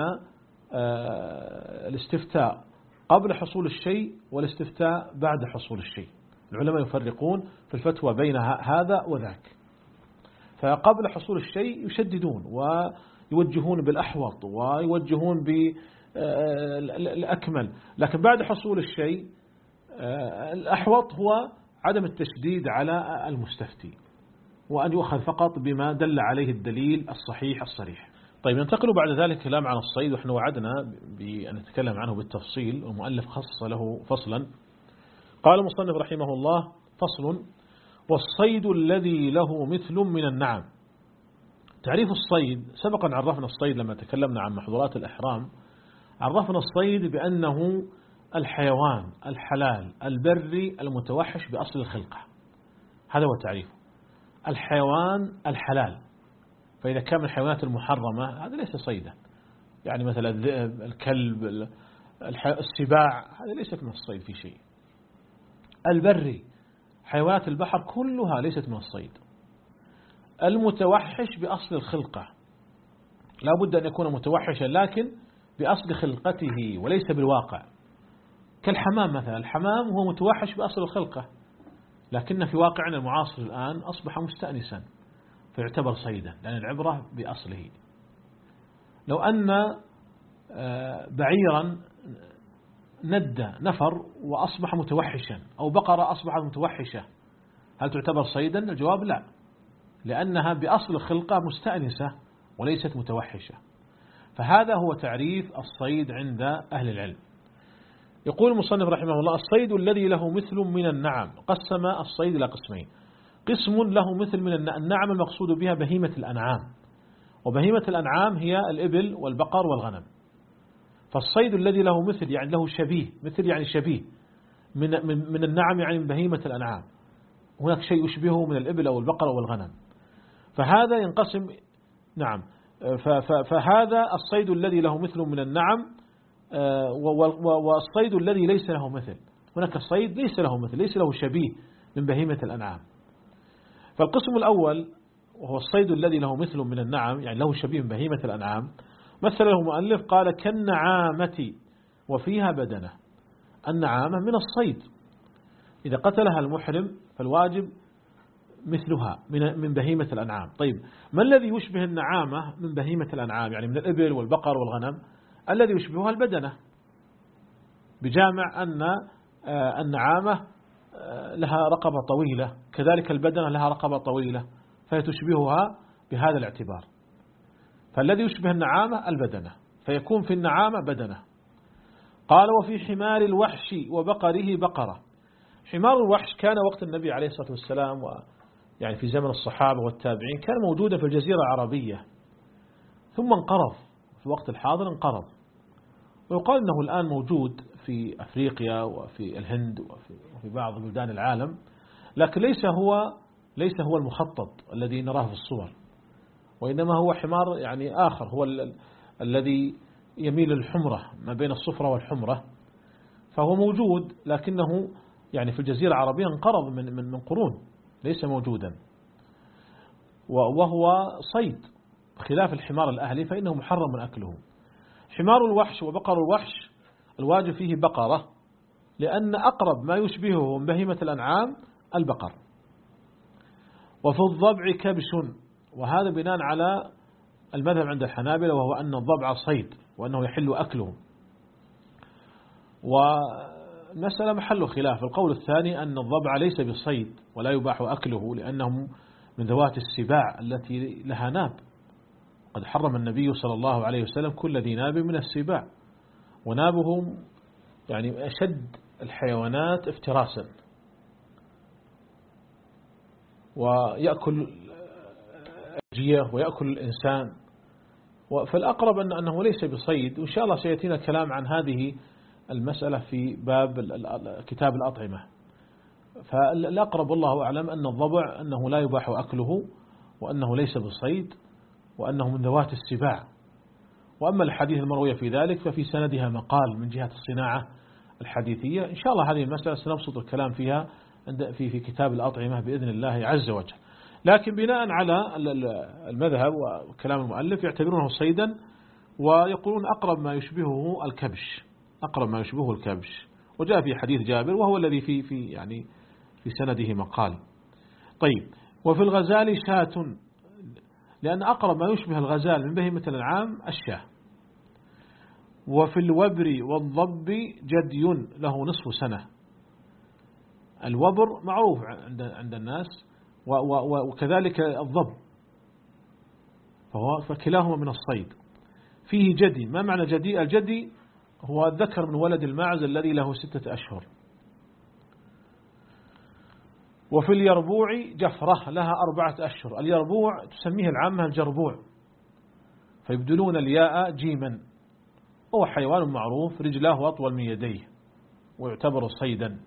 Speaker 2: الاستفتاء قبل حصول الشيء والاستفتاء بعد حصول الشيء. العلماء يفرقون في الفتوى بين هذا وذاك. فقبل حصول الشيء يشددون ويوجهون بالأحوط ويوجهون بالأكمل، لكن بعد حصول الشيء الأحوط هو عدم التشديد على المستفتي، وأن يؤخذ فقط بما دل عليه الدليل الصحيح الصريح. طيب، ننتقل بعد ذلك كلام عن الصيد، ونحن وعدنا بأن نتكلم عنه بالتفصيل، والمؤلف خصص له فصلا. قال المصنف رحمه الله: فصل: والصيد الذي له مثل من النعم. تعريف الصيد: سبقا عرفنا الصيد لما تكلمنا عن محظورات الإحرام، عرفنا الصيد بأنه الحيوان الحلال البري المتوحش بأصل الخلقة. هذا هو تعريفه، الحيوان الحلال. فإذا كان من الحيوانات المحرمة هذا ليس صيدا، يعني مثلا الذئب، الكلب، السباع، هذا ليست من الصيد في شيء. البري، حيوانات البحر كلها ليست من الصيد. المتوحش بأصل الخلقة، لا بد أن يكون متوحشا لكن بأصل خلقته وليس بالواقع. كالحمام مثلا، الحمام هو متوحش بأصل الخلقة، لكن في واقعنا المعاصر الآن أصبح مستأنسا فيعتبر صيدا، لأن العبرة بأصله. لو أن بعيرا ندى نفر وأصبح متوحشا، أو بقرة أصبحت متوحشة، هل تعتبر صيدا؟ الجواب لا، لأنها بأصل الخلقة مستأنسة وليست متوحشة. فهذا هو تعريف الصيد عند أهل العلم. يقول المصنف رحمه الله: الصيد الذي له مثل من النعم. قسم الصيد إلى قسمين: قسم له مثل من النعم المقصود بها بهيمة الأنعام، وبهيمة الأنعام هي الإبل والبقر والغنم. فالصيد الذي له مثل يعني له شبيه، مثل يعني شبيه من من من النعم، يعني من بهيمة الأنعام، هناك شيء يشبهه من الإبل أو البقر أو الغنم، فهذا ينقسم. نعم، فهذا الصيد الذي له مثل من النعم، والصيد الذي ليس له مثل. هناك الصيد ليس له مثل، ليس له شبيه من بهيمة الأنعام. فالقسم الأول وهو الصيد الذي له مثل من النعم، يعني له شبيه من بهيمة الأنعام، مثل له مؤلف قال: كالنعامة وفيها بدنة. النعامة من الصيد، إذا قتلها المحرم فالواجب مثلها من بهيمة الأنعام. طيب، ما الذي يشبه النعامة من بهيمة الأنعام، يعني من الإبل والبقر والغنم؟ الذي يشبهها البدنة، بجامع أن النعامة لها رقبة طويلة، كذلك البدنة لها رقبة طويلة، فهي تشبهها بهذا الاعتبار. فالذي يشبه النعامة البدنة، فيكون في النعامة بدنة. قال: وفي حمار الوحش وبقره بقرة. حمار الوحش كان وقت النبي عليه الصلاة والسلام، ويعني في زمن الصحابة والتابعين، كان موجودا في الجزيرة العربية، ثم انقرض في الوقت الحاضر، انقرض. ويقال أنه الآن موجود في أفريقيا وفي الهند وفي, وفي بعض بلدان العالم، لكن ليس هو ليس هو المخطط الذي نراه في الصور، وإنما هو حمار يعني آخر، هو ال الذي يميل للحمرة، ما بين الصفرة والحمرة، فهو موجود لكنه يعني في الجزيرة العربية انقرض من من من قرون، ليس موجودا، وهو صيد خلاف الحمار الأهلي فإنه محرم من أكله. حمار الوحش وبقر الوحش الواجب فيه بقرة، لأن أقرب ما يشبهه من بهيمة الأنعام البقر. وفي الضبع كبش، وهذا بناء على المذهب عند الحنابلة، وهو أن الضبع صيد وأنه يحل أكله. والمسألة محل خلاف. القول الثاني أن الضبع ليس بصيد ولا يباح أكله، لأنه من ذوات السباع التي لها ناب، قد حرم النبي صلى الله عليه وسلم كل ذي ناب من السباع، ونابه يعني أشد الحيوانات افتراسا، ويأكل الجية ويأكل الإنسان. فالأقرب أن أنه ليس بصيد، وإن شاء الله سيأتينا كلام عن هذه المسألة في باب كتاب الأطعمة. فالأقرب والله أعلم أن الضبع أنه لا يباح أكله، وأنه ليس بالصيد، وأنه من ذوات السباع. وأما الحديث المروية في ذلك ففي سندها مقال من جهة الصناعة الحديثية. إن شاء الله هذه المسألة سنبسط الكلام فيها في في كتاب الأطعمة بإذن الله عز وجل. لكن بناء على المذهب وكلام المؤلف يعتبرونه صيدا، ويقولون أقرب ما يشبهه الكبش، أقرب ما يشبهه الكبش. وجاء في حديث جابر وهو الذي في في يعني في سنده مقال. طيب، وفي الغزال شاة، لأن أقرب ما يشبه الغزال من بهيمة الأنعام الشاة. وفي الوبر والضب جدي له نصف سنة. الوبر معروف عند عند الناس، وكذلك الضب، فهو فكلاهما من الصيد. فيه جدي. ما معنى جدي؟ الجدي هو الذكر من ولد الماعز الذي له ستة أشهر. وفي اليربوع جفرة لها أربعة أشهر. اليربوع تسميه العامة الجربوع، فيبدلون الياء جيما. هو حيوان معروف رجلاه أطول من يديه، ويعتبر صيدا.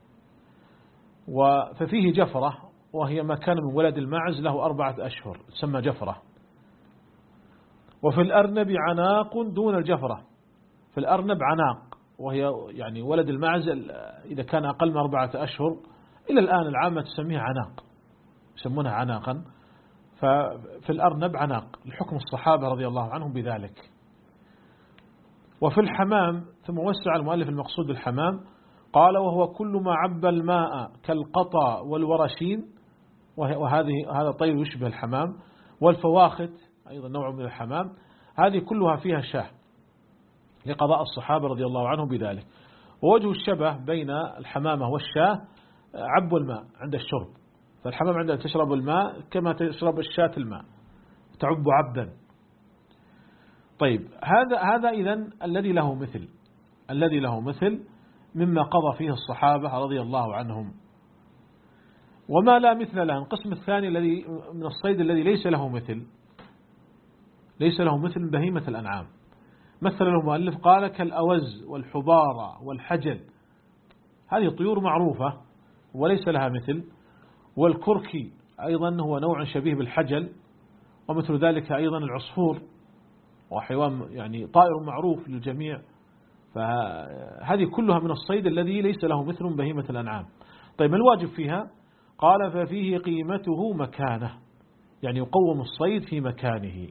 Speaker 2: ففيه جفرة، وهي ما كان من ولد الماعز له أربعة أشهر، تسمى جفرة. وفي الأرنب عناق دون الجفرة. في الأرنب عناق، وهي يعني ولد الماعز إذا كان أقل من أربعة أشهر. إلى الآن العامة تسميها عناق، يسمونها عناقا. ففي الأرنب عناق لحكم الصحابة رضي الله عنهم بذلك. وفي الحمام، ثم وسع المؤلف المقصود بالحمام، قال وهو كل ما عب الماء كالقطا والورشين، وهذه هذا طير يشبه الحمام، والفواخت أيضا نوع من الحمام. هذه كلها فيها شاه لقضاء الصحابة رضي الله عنهم بذلك. ووجه الشبه بين الحمامة والشاه عب الماء عند الشرب، فالحمام عندها تشرب الماء كما تشرب الشاة الماء، تعب عبدا. طيب، هذا هذا إذن الذي له مثل الذي له مثل مما قضى فيه الصحابة رضي الله عنهم. وما لا مثل له، القسم الثاني الذي من الصيد الذي ليس له مثل ليس له مثل من بهيمة الأنعام. مثل له المؤلف قال كالأوز والحبارة والحجل، هذه طيور معروفة وليس لها مثل. والكركي أيضا هو نوع شبيه بالحجل، ومثل ذلك أيضا العصفور، وحيوان يعني طائر معروف للجميع. فهذه كلها من الصيد الذي ليس له مثل من بهيمة الأنعام. طيب، ما الواجب فيها؟ قال ففيه قيمته مكانه، يعني يقوم الصيد في مكانه.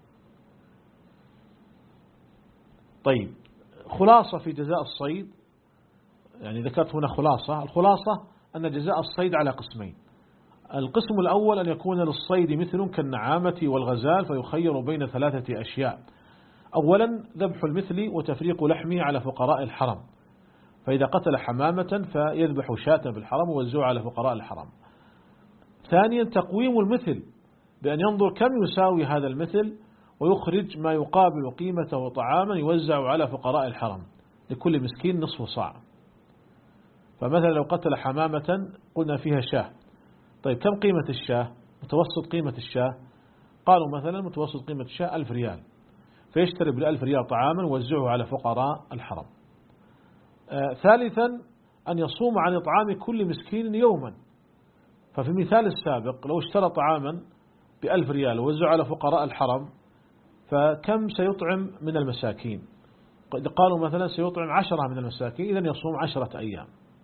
Speaker 2: طيب، خلاصة في جزاء الصيد، يعني ذكرت هنا خلاصة. الخلاصة أن جزاء الصيد على قسمين. القسم الأول أن يكون للصيد مثل كالنعامة والغزال، فيخير بين ثلاثة أشياء. أولا ذبح المثل وتفريق لحمه على فقراء الحرم، فإذا قتل حمامة فيذبح شاة بالحرم ويوزعها على فقراء الحرم. ثانيا تقويم المثل، بأن ينظر كم يساوي هذا المثل ويخرج ما يقابل قيمته طعاما يوزع على فقراء الحرم، لكل مسكين نصف صاع. فمثلا لو قتل حمامة قلنا فيها شاه، طيب كم قيمة الشاه؟ متوسط قيمة الشاه، قالوا مثلا متوسط قيمة الشاه ألف ريال، فيشتري بالألف ريال طعاما ويوزعه على فقراء الحرم. آه ثالثا أن يصوم عن إطعام كل مسكين يوما. ففي المثال السابق لو اشترى طعاما بألف ريال ووزعه على فقراء الحرم، فكم سيطعم من المساكين؟ قالوا مثلا سيطعم عشرة من المساكين، إذن يصوم عشرة أيام.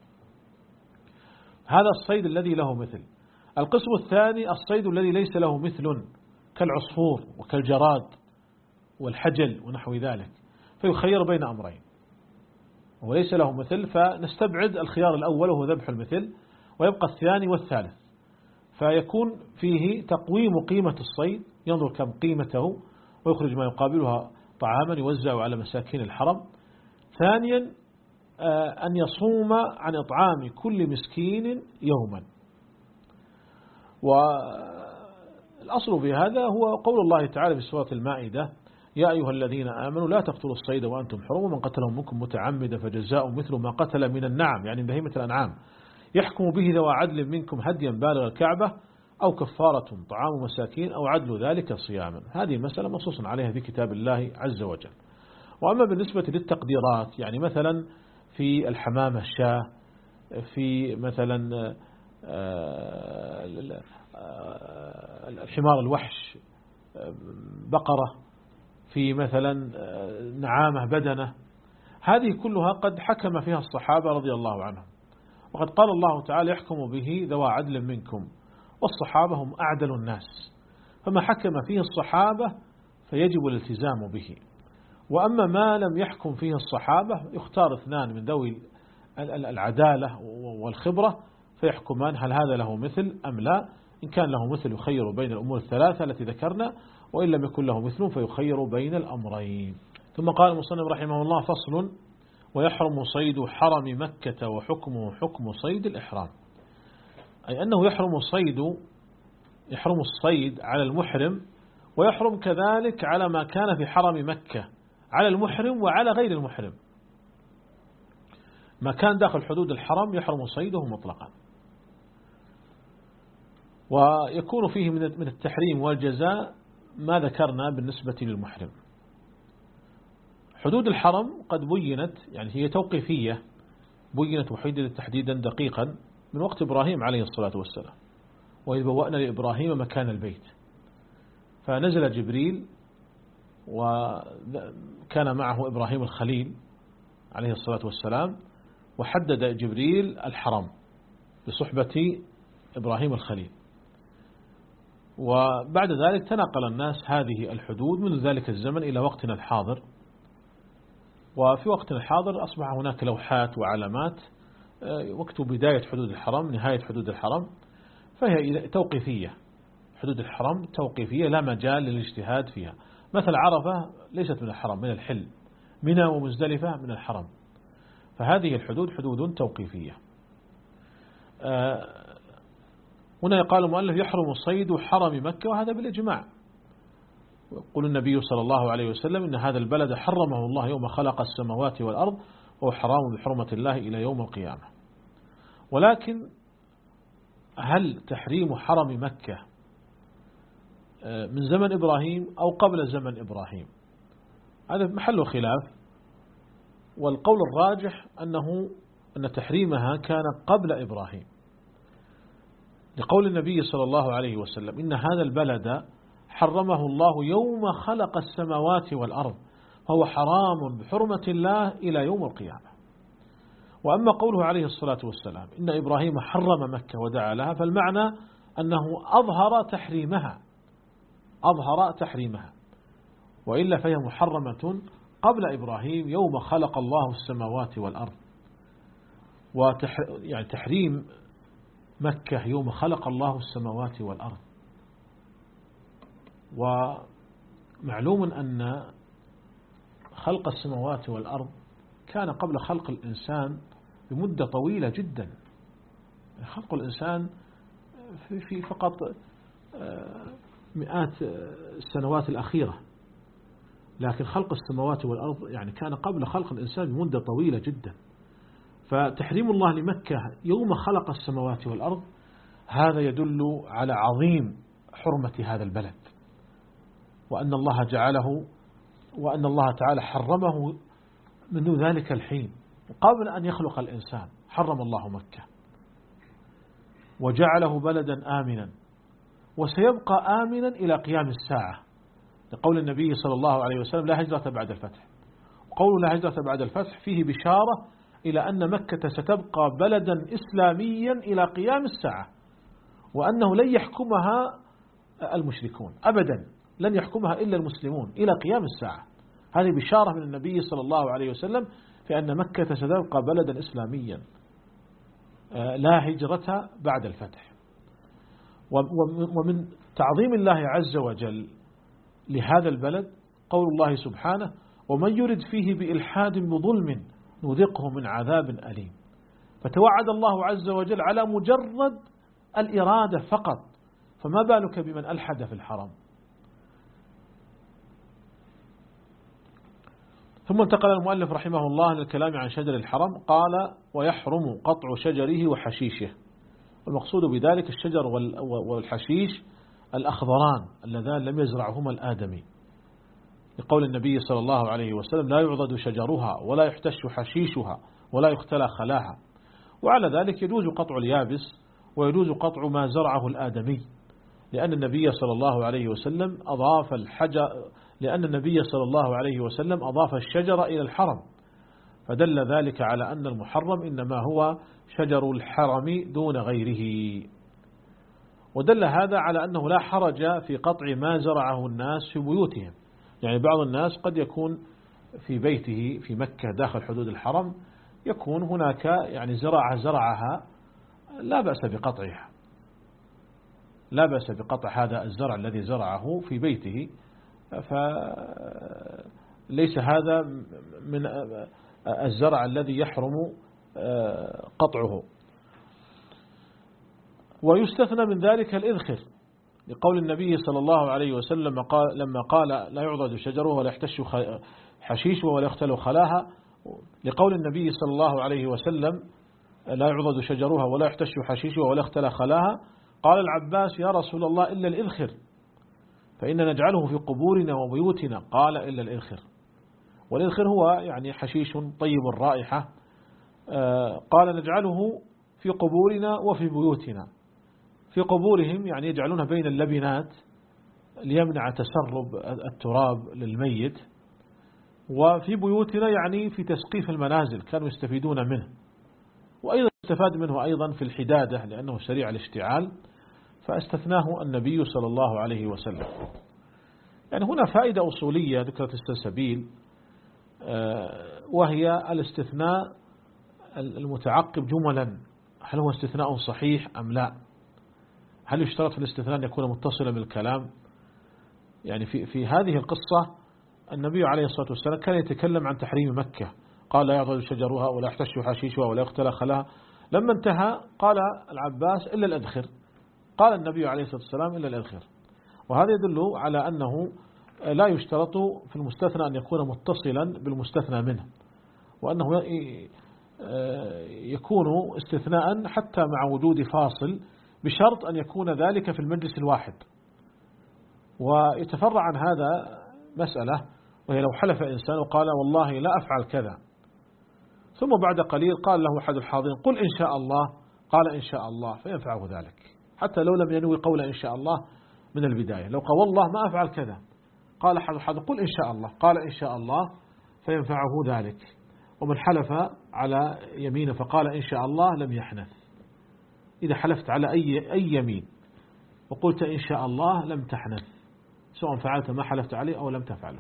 Speaker 2: هذا الصيد الذي له مثل. القسم الثاني الصيد الذي ليس له مثل كالعصفور وكالجراد والحجل ونحو ذلك، فيخير بين أمرين وليس له مثل، فنستبعد الخيار الأول وهو ذبح المثل، ويبقى الثاني والثالث، فيكون فيه تقويم قيمة الصيد، ينظر كم قيمته ويخرج ما يقابلها طعاما يوزع على مساكين الحرم. ثانيا أن يصوم عن إطعام كل مسكين يوما. والأصل في هذا هو قول الله تعالى في سورة المائدة: يا أيها الذين آمنوا لا تقتلوا الصيد وأنتم حرم، ومن قتله منكم متعمدا فجزاء مثل ما قتل من النعم، يعني من بهيمة الأنعام، يحكم به ذوى عدل منكم هديا بالغ الكعبة أو كفارة طعام مساكين أو عدل ذلك صياما. هذه المسألة منصوص عليها في كتاب الله عز وجل. وأما بالنسبة للتقديرات، يعني مثلا في الحمامة الشاة، في مثلا الحمار الوحش بقرة، في مثلا نعامة بدنة، هذه كلها قد حكم فيها الصحابة رضي الله عنهم. وقد قال الله تعالى يحكم به ذوى عدل منكم، والصحابة هم أعدل الناس، فما حكم فيه الصحابة فيجب الالتزام به. وأما ما لم يحكم فيه الصحابة يختار اثنان من ذوي العدالة والخبرة فيحكمان هل هذا له مثل أم لا. إن كان له مثل يخير بين الأمور الثلاثة التي ذكرنا، وإن لم يكن له مثل فيخير بين الأمرين. ثم قال المصنف رحمه الله: فصل: ويحرم صيد حرم مكة وحكمه حكم صيد الإحرام. أي أنه يحرم صيد يحرم الصيد على المحرم، ويحرم كذلك على ما كان في حرم مكة على المحرم وعلى غير المحرم. ما كان داخل حدود الحرم يحرم صيده مطلقا، ويكون فيه من التحريم والجزاء ما ذكرنا بالنسبة للمحرم. حدود الحرم قد بينت، يعني هي توقيفية، بينت وحددت تحديدا دقيقا من وقت إبراهيم عليه الصلاة والسلام، وإذ بوأنا لإبراهيم مكان البيت، فنزل جبريل وكان معه إبراهيم الخليل عليه الصلاة والسلام، وحدد جبريل الحرم بصحبة إبراهيم الخليل. وبعد ذلك تناقل الناس هذه الحدود من ذلك الزمن إلى وقتنا الحاضر. وفي وقتنا الحاضر أصبح هناك لوحات وعلامات وقت بداية حدود الحرم، نهاية حدود الحرم، فهي توقيفية. حدود الحرم توقيفية لا مجال للاجتهاد فيها. مثل عرفة ليست من الحرم، من الحل. منى ومزدلفة من الحرم. فهذه الحدود حدود توقيفية. هنا يقال المؤلف: يحرم صيد حرم مكة، وهذا بالإجماع. يقول النبي صلى الله عليه وسلم: إن هذا البلد حرمه الله يوم خلق السماوات والأرض، وهو حرام بحرمة الله إلى يوم القيامة. ولكن هل تحريم حرم مكة من زمن إبراهيم أو قبل زمن إبراهيم؟ هذا محل خلاف، والقول الراجح أنه أن تحريمها كان قبل إبراهيم، لقول النبي صلى الله عليه وسلم: إن هذا البلد حرمه الله يوم خلق السماوات والأرض، فهو حرام بحرمة الله إلى يوم القيامة. وأما قوله عليه الصلاة والسلام: إن إبراهيم حرم مكة ودعا لها، فالمعنى أنه أظهر تحريمها أظهر تحريمها وإلا فهي محرمة قبل إبراهيم يوم خلق الله السماوات والأرض. وتح... يعني تحريم مكة يوم خلق الله السماوات والأرض. ومعلوم أن خلق السماوات والأرض كان قبل خلق الإنسان بمدة طويلة جدا. خلق الإنسان في, في فقط مئات السنوات الأخيرة، لكن خلق السماوات والأرض يعني كان قبل خلق الإنسان بمدة طويلة جدا. فتحريم الله لمكة يوم خلق السماوات والأرض هذا يدل على عظيم حرمة هذا البلد، وأن الله جعله وأن الله تعالى حرمه منذ ذلك الحين قبل أن يخلق الإنسان. حرم الله مكة وجعله بلدا آمنا، وسيبقى آمنا إلى قيام الساعة، لقول النبي صلى الله عليه وسلم: لا هجرة بعد الفتح. وقول لا هجرة بعد الفتح فيه بشارة إلى أن مكة ستبقى بلدا إسلاميا إلى قيام الساعة، وأنه لن يحكمها المشركون أبدا، لن يحكمها إلا المسلمون إلى قيام الساعة. هذه بشارة من النبي صلى الله عليه وسلم في أن مكة ستبقى بلدا إسلاميا لا هجرة بعد الفتح. ومن تعظيم الله عز وجل لهذا البلد قول الله سبحانه: ومن يرد فيه بإلحاد بظلم نذقه من عذاب أليم. فتوعد الله عز وجل على مجرد الإرادة فقط، فما بالك بمن ألحد في الحرم. ثم انتقل المؤلف رحمه الله للكلام عن شجر الحرم. قال: ويحرم قطع شجره وحشيشه. والمقصود بذلك الشجر والحشيش الأخضران اللذان لم يزرعهما الآدمي، لقول النبي صلى الله عليه وسلم: لا يعضد شجرها ولا يحتش حشيشها ولا يختلى خلاها.
Speaker 1: وعلى ذلك يجوز قطع اليابس ويجوز قطع ما زرعه الآدمي، لأن النبي صلى الله عليه وسلم أضاف الحجر لأن النبي صلى الله عليه وسلم أضاف الشجر إلى الحرم، فدل ذلك على أن المحرم إنما هو شجر الحرم دون غيره. ودل هذا على أنه لا حرج في قطع ما زرعه الناس في بيوتهم، يعني بعض الناس قد يكون في بيته في مكة داخل حدود الحرم يكون هناك يعني زرعة زرعها لا بأس بقطعها، لا بأس بقطع هذا الزرع الذي زرعه في بيته، فليس هذا من الزرع الذي يحرم قطعه. ويستثنى من ذلك الإذخر، لقول النبي صلى الله عليه وسلم قال لما قال لا يعضد شجره ولا يحتش حشيشه ولا يختل خلاها، لقول النبي صلى الله عليه وسلم لا يعضد شجرها ولا يحتش حشيشه ولا يختل خلاها، قال العباس يا رسول الله إلا الإذخر فإن نجعله في قبورنا وبيوتنا، قال إلا الإذخر. والإذخر هو يعني حشيش طيب الرائحة، قال نجعله في قبورنا وفي بيوتنا. في قبورهم يعني يجعلونها بين اللبنات ليمنع تسرب التراب للميت، وفي بيوتنا يعني في تسقيف المنازل كانوا يستفيدون منه، وأيضا استفاد منه أيضا في الحدادة لأنه سريع الاشتعال، فاستثناه النبي صلى الله عليه وسلم. يعني هنا فائدة أصولية ذكرت السلسبيل، وهي الاستثناء المتعقب جملا، هل هو استثناء صحيح أم لا؟ هل يشترط في الاستثناء أن يكون متصلا بالكلام؟ يعني في في هذه القصة النبي عليه الصلاة والسلام كان يتكلم عن تحريم مكة، قال لا يعضد شجرها ولا يحتش حشيشها ولا يختل خلاها. لما انتهى قال العباس إلا الأذخر، قال النبي عليه الصلاة والسلام إلا الأذخر. وهذا يدل على أنه لا يشترط في المستثنى أن يكون متصلا بالمستثنى منه، وأنه يكون استثناء حتى مع وجود فاصل، بشرط أن يكون ذلك في المجلس الواحد. ويتفرع عن هذا مسألة، وهي لو حلف إنسان وقال والله لا أفعل كذا، ثم بعد قليل قال له أحد الحاضرين قل إن شاء الله، قال إن شاء الله، فينفعه ذلك حتى لو لم ينوي قول إن شاء الله من البداية. لو قال والله ما أفعل كذا، قال أحد الحاضرين قل إن شاء الله، قال إن شاء الله، فينفعه ذلك. ومن حلف على يمين فقال إن شاء الله لم يحنث. إذا حلفت على أي أي يمين وقلت إن شاء الله لم تحنث، سواء فعلت ما حلفت عليه أو لم تفعله.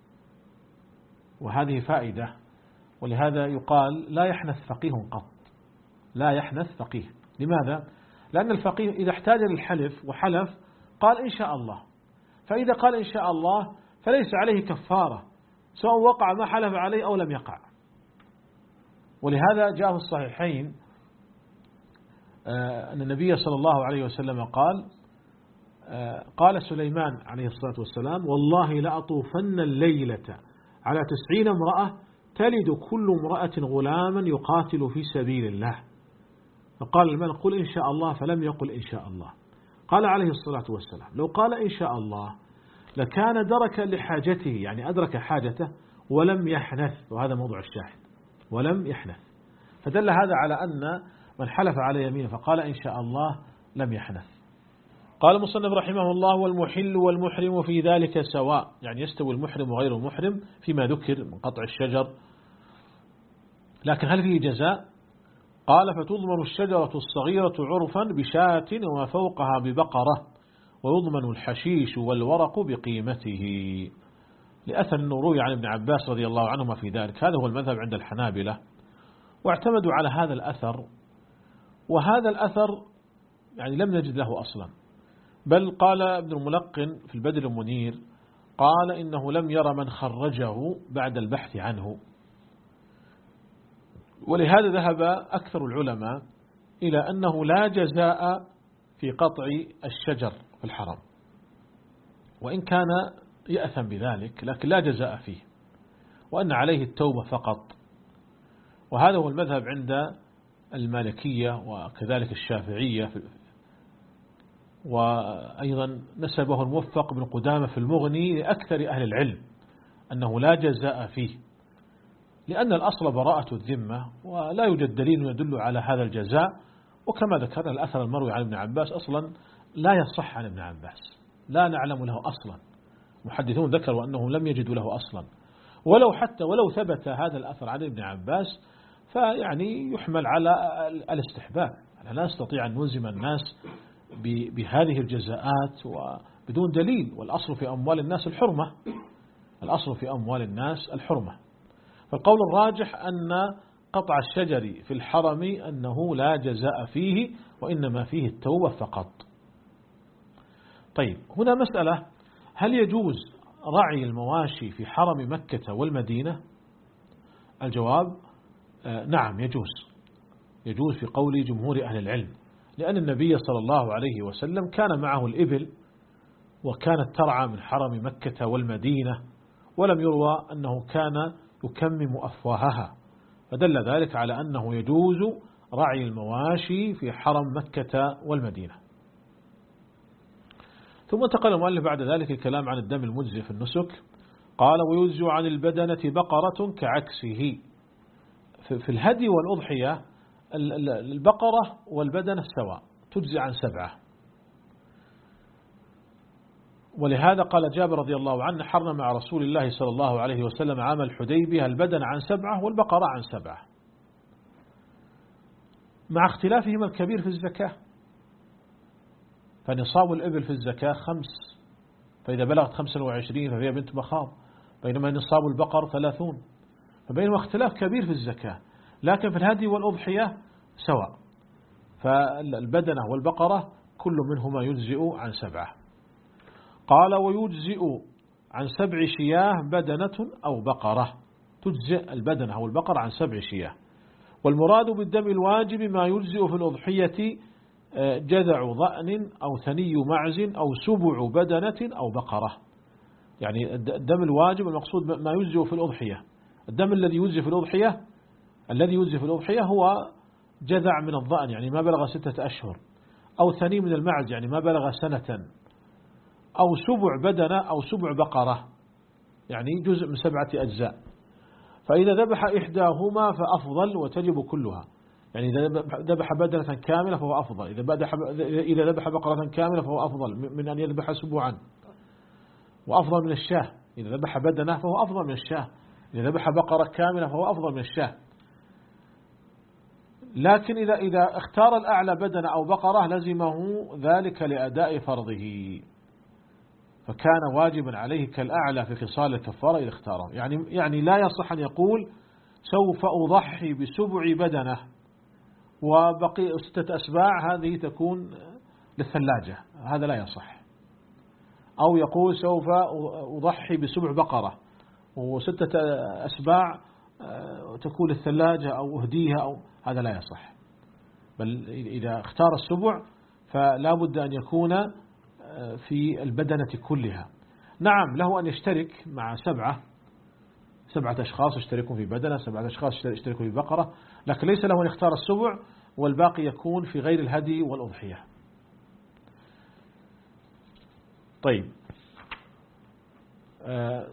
Speaker 1: وهذه فائدة، ولهذا يقال لا يحنث فقيه قط، لا يحنث فقيه. لماذا؟ لأن الفقيه إذا احتاج للحلف وحلف قال إن شاء الله، فإذا قال إن شاء الله فليس عليه كفارة سواء وقع ما حلف عليه أو لم يقع. ولهذا جاء في الصحيحين أن النبي صلى الله عليه وسلم قال قال سليمان عليه الصلاة والسلام والله لأطوفن الليلة على تسعين امرأة تلد كل امرأة غلاما يقاتل في سبيل الله. فقال الملك قل إن شاء الله، فلم يقل إن شاء الله. قال عليه الصلاة والسلام لو قال إن شاء الله لكان دركا لحاجته، يعني أدرك حاجته ولم يحنث، وهذا موضوع الشاهد، ولم يحنث. فدل هذا على أن من حلف على يمين فقال إن شاء الله لم يحنث. قال المصنف رحمه الله والمحل والمحرم في ذلك سواء، يعني يستوي المحرم وغير المحرم فيما ذكر من قطع الشجر، لكن هل فيه جزاء؟ قال فتضمن الشجرة الصغيرة عرفا بشاة وما فوقها ببقرة، ويضمن الحشيش والورق بقيمته، لأثر روي عن ابن عباس رضي الله عنهما في ذلك. هذا هو المذهب عند الحنابلة، واعتمدوا على هذا الأثر. وهذا الأثر يعني لم نجد له أصلا، بل قال ابن الملقن في البدر المنير قال إنه لم ير من خرجه بعد البحث عنه. ولهذا ذهب أكثر العلماء إلى أنه لا جزاء في قطع الشجر في الحرم، وإن كان يأثم بذلك لكن لا جزاء فيه، وأن عليه التوبة فقط. وهذا هو المذهب عند المالكية وكذلك الشافعية، وأيضا نسبه الموفق بن قدامة في المغني لأكثر أهل العلم أنه لا جزاء فيه.
Speaker 2: لأن الأصل براءة الذمة، ولا يوجد دليل يدل على هذا الجزاء. وكما ذكرنا الأثر المروي عن ابن عباس أصلا لا يصح عن ابن عباس، لا نعلم له أصلا، محدثون ذكروا أنهم لم يجدوا له أصلا. ولو حتى ولو ثبت هذا الأثر عن ابن عباس فيعني يحمل على الاستحباب، لا نستطيع أن نلزم الناس بهذه الجزاءات وبدون دليل، والأصل في أموال الناس الحرمة، الأصل في أموال الناس الحرمة. فالقول الراجح أن قطع الشجر في الحرم أنه لا جزاء فيه، وإنما فيه التوبة فقط. طيب، هنا مسألة: هل يجوز رعي المواشي في حرم مكة والمدينة؟ الجواب آه نعم يجوز، يجوز في قول جمهور أهل العلم، لأن النبي صلى الله عليه وسلم كان معه الإبل وكانت ترعى من حرم مكة والمدينة، ولم يروى أنه كان يكمم أفواهها، فدل ذلك على أنه يجوز رعي المواشي في حرم مكة والمدينة. ثم انتقل المؤلف بعد ذلك الكلام عن الدم المجزي في النسك. قال: ويجزي عن البدنة بقرة كعكسه. في الهدي والأضحية البقرة والبدنة سواء، تجزي عن سبعة، ولهذا قال جابر رضي الله عنه: حرم مع رسول الله صلى الله عليه وسلم عام الحديبية البدن عن سبعة والبقرة عن سبعة، مع اختلافهما الكبير في الزكاة. فنصاب الإبل في الزكاة خمس، فإذا بلغت خمسة وعشرين فهي بنت مخاض، بينما نصاب البقر ثلاثون، فبينما اختلاف كبير في الزكاة. لكن في الهدي والأضحية سواء، فالبدنة والبقرة كل منهما يجزئ عن سبعة. قال: ويجزئ عن سبع شياه بدنة أو بقرة، تجزئ البدنة أو البقرة عن سبع شياه. والمراد بالدم الواجب ما يجزئ في الأضحية جذع ضأن أو ثني معز أو سبع بدنة أو بقرة. يعني الدم الواجب المقصود ما يجزئ في الأضحية. الدم الذي يجزئ في الأضحية الذي يجزئ في الأضحية هو جذع من الضأن، يعني ما بلغ ستة أشهر، أو ثني من المعز، يعني ما بلغ سنة، أو سبع بدنة أو سبع بقرة، يعني جزء من سبعة أجزاء. فإذا ذبح إحداهما فأفضل وتجب كلها، يعني إذا ذبح بدنة كاملة فهو أفضل، إذا ذبح بقرة كاملة فهو أفضل من أن يذبح سبوعا، وأفضل من الشاه. إذا ذبح بدنة فهو أفضل من الشاه، إذا ذبح بقرة كاملة فهو أفضل من الشاه. لكن إذا إذا اختار الأعلى بدنة أو بقرة لزمه ذلك لأداء فرضه، فكان واجبا عليه كالأعلى في خصال الكفارة إذا اختاره. يعني يعني لا يصح أن يقول سوف أضحي بسبع بدنة وبقي ستة أسباع هذه تكون للثلاجة، هذا لا يصح. أو يقول سوف أضحي بسبع بقرة وستة أسباع تكون للثلاجة أو أهديها، أو هذا لا يصح. بل إذا اختار السبع فلا بد أن يكون في البدنة كلها. نعم، له أن يشترك مع سبعة سبعة أشخاص يشتركون في بدنة، سبعة أشخاص يشتركون في بقرة، لكن ليس له أن يختار السبع والباقي يكون في غير الهدي والأضحية. طيب، آه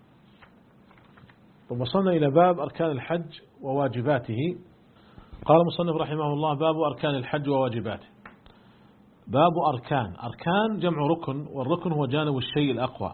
Speaker 2: وصلنا إلى باب أركان الحج وواجباته. قال المصنف رحمه الله: باب أركان الحج وواجباته. باب أركان، أركان جمع ركن، والركن هو جانب الشيء الأقوى،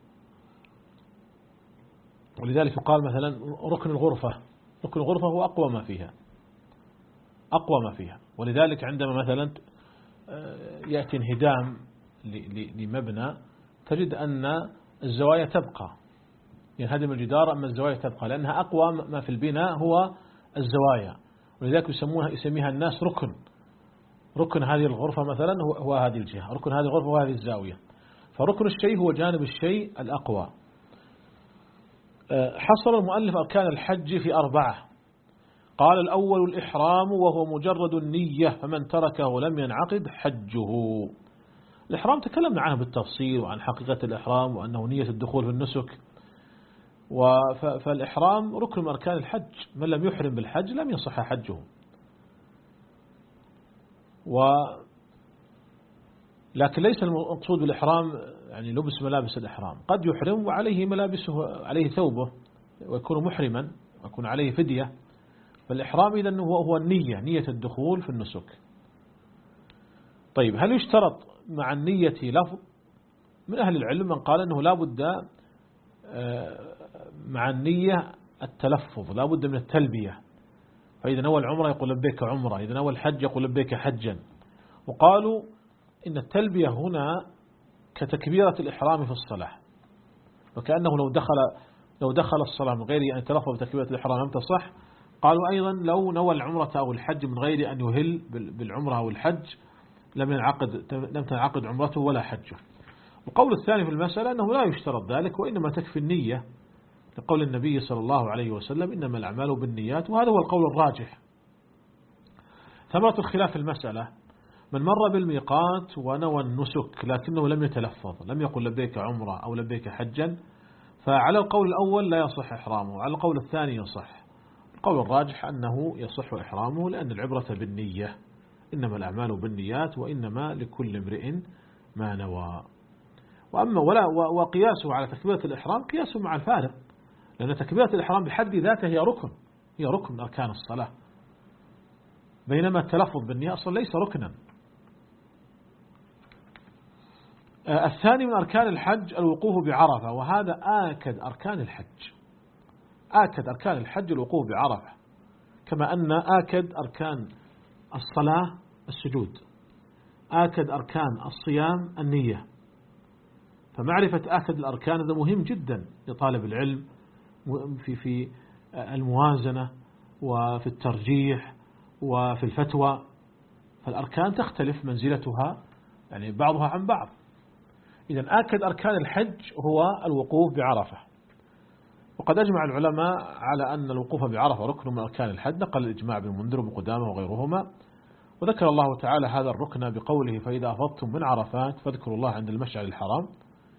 Speaker 2: ولذلك يقال مثلا ركن الغرفة، ركن الغرفة هو أقوى ما فيها، أقوى ما فيها. ولذلك عندما مثلا يأتي انهدام لمبنى تجد أن الزوايا تبقى، ينهدم الجدار أما الزوايا تبقى، لأنها أقوى ما في البناء هو الزوايا، ولذلك يسمونها يسميها الناس ركن. ركن هذه الغرفة مثلا هو هذه الجهة، ركن هذه الغرفة هو هذه الزاوية. فركن الشيء هو جانب الشيء الأقوى. حصر المؤلف أركان الحج في أربعة. قال: الأول الإحرام، وهو مجرد النية، فمن تركه لم ينعقد حجه. الإحرام تكلمنا عنه بالتفصيل وعن حقيقة الإحرام وأنه نية الدخول في النسك. فالإحرام ركن من أركان الحج، من لم يحرم بالحج لم يصح حجه. و لكن ليس المقصود بالإحرام يعني لبس ملابس الإحرام، قد يحرم وعليه ملابسه، عليه ثوبه ويكون محرما ويكون عليه فدية. فالإحرام إذن هو هو النية، نية الدخول في النسك. طيب هل يشترط مع النية لفظ؟ من أهل العلم من قال أنه لا بد مع النية التلفظ، لا بد من التلبية. فإذا نوى العمرة يقول لبيك عمرة، إذا نوى الحج يقول لبيك حجا. وقالوا إن التلبية هنا كتكبيرة الإحرام في الصلاة، وكأنه لو دخل لو دخل الصلاة من غير أن يتلفظ بتكبيرة الإحرام لم تصح. قالوا أيضا لو نوى العمرة أو الحج من غير أن يهل بالعمرة أو الحج لم ينعقد لم تنعقد عمرته ولا حجه. القول الثاني في المسألة أنه لا يشترط ذلك، وإنما تكفي النية، لقول النبي صلى الله عليه وسلم إنما الأعمال بالنيات، وهذا هو القول الراجح. ثمرة الخلاف في المسألة: من مر بالميقات ونوى النسك لكنه لم يتلفظ، لم يقل لبيك عمرة أو لبيك حجا، فعلى القول الأول لا يصح إحرامه، وعلى القول الثاني يصح. القول الراجح أنه يصح إحرامه، لأن العبرة بالنية، إنما الأعمال بالنيات وإنما لكل امرئ ما نوى. وأما ولا وقياسه على تكبيرة الإحرام قياسه مع الفارق، لأن تكبيرة الإحرام بحد ذاته هي ركن، هي ركن من أركان الصلاة، بينما التلفظ بالنية أصلا ليس ركنا. الثاني من أركان الحج الوقوف بعرفة، وهذا آكد أركان الحج، آكد أركان الحج الوقوف بعرفة، كما أن آكد أركان الصلاة السجود، آكد أركان الصيام النية. فمعرفة آكد الأركان هذا مهم جدا لطالب العلم في في الموازنة وفي الترجيح وفي الفتوى. فالأركان تختلف منزلتها يعني بعضها عن بعض. إذن آكد أركان الحج هو الوقوف بعرفة، وقد أجمع العلماء على أن الوقوف بعرفة ركن من أركان الحج، نقل الإجماع بن المنذر وابن قدامة وغيرهما. وذكر الله تعالى هذا الركن بقوله: فإذا أفضتم من عرفات فاذكروا الله عند المشعر الحرام.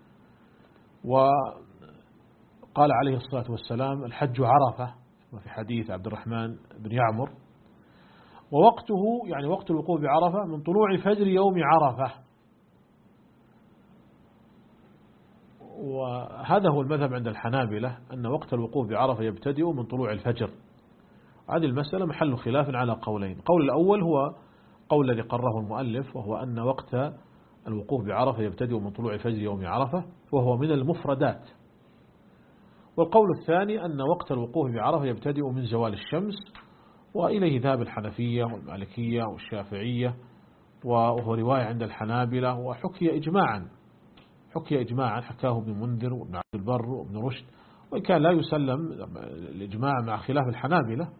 Speaker 2: وقال عليه الصلاة والسلام: الحج عرفة، وفي حديث عبد الرحمن بن يعمر. ووقته يعني وقت الوقوف بعرفة من طلوع فجر يوم عرفة، وهذا هو المذهب عند الحنابلة أن وقت الوقوف بعرفة يبتدئ من طلوع الفجر. هذه المسألة محل خلاف على قولين. القول الأول هو قول الذي قرره المؤلف، وهو أن وقت الوقوف بعرفة يبتدئ من طلوع فجر يوم عرفة، وهو من المفردات. والقول الثاني أن وقت الوقوف بعرفة يبتدئ من زوال الشمس، وإليه ذهب الحنفية والمالكية والشافعية، وهو رواية عند الحنابلة، وحكي إجماعا حكي إجماعا حكاه ابن منذر وابن عبد البر وابن رشد، وإن كان لا يسلم الإجماع مع خلاف الحنابلة.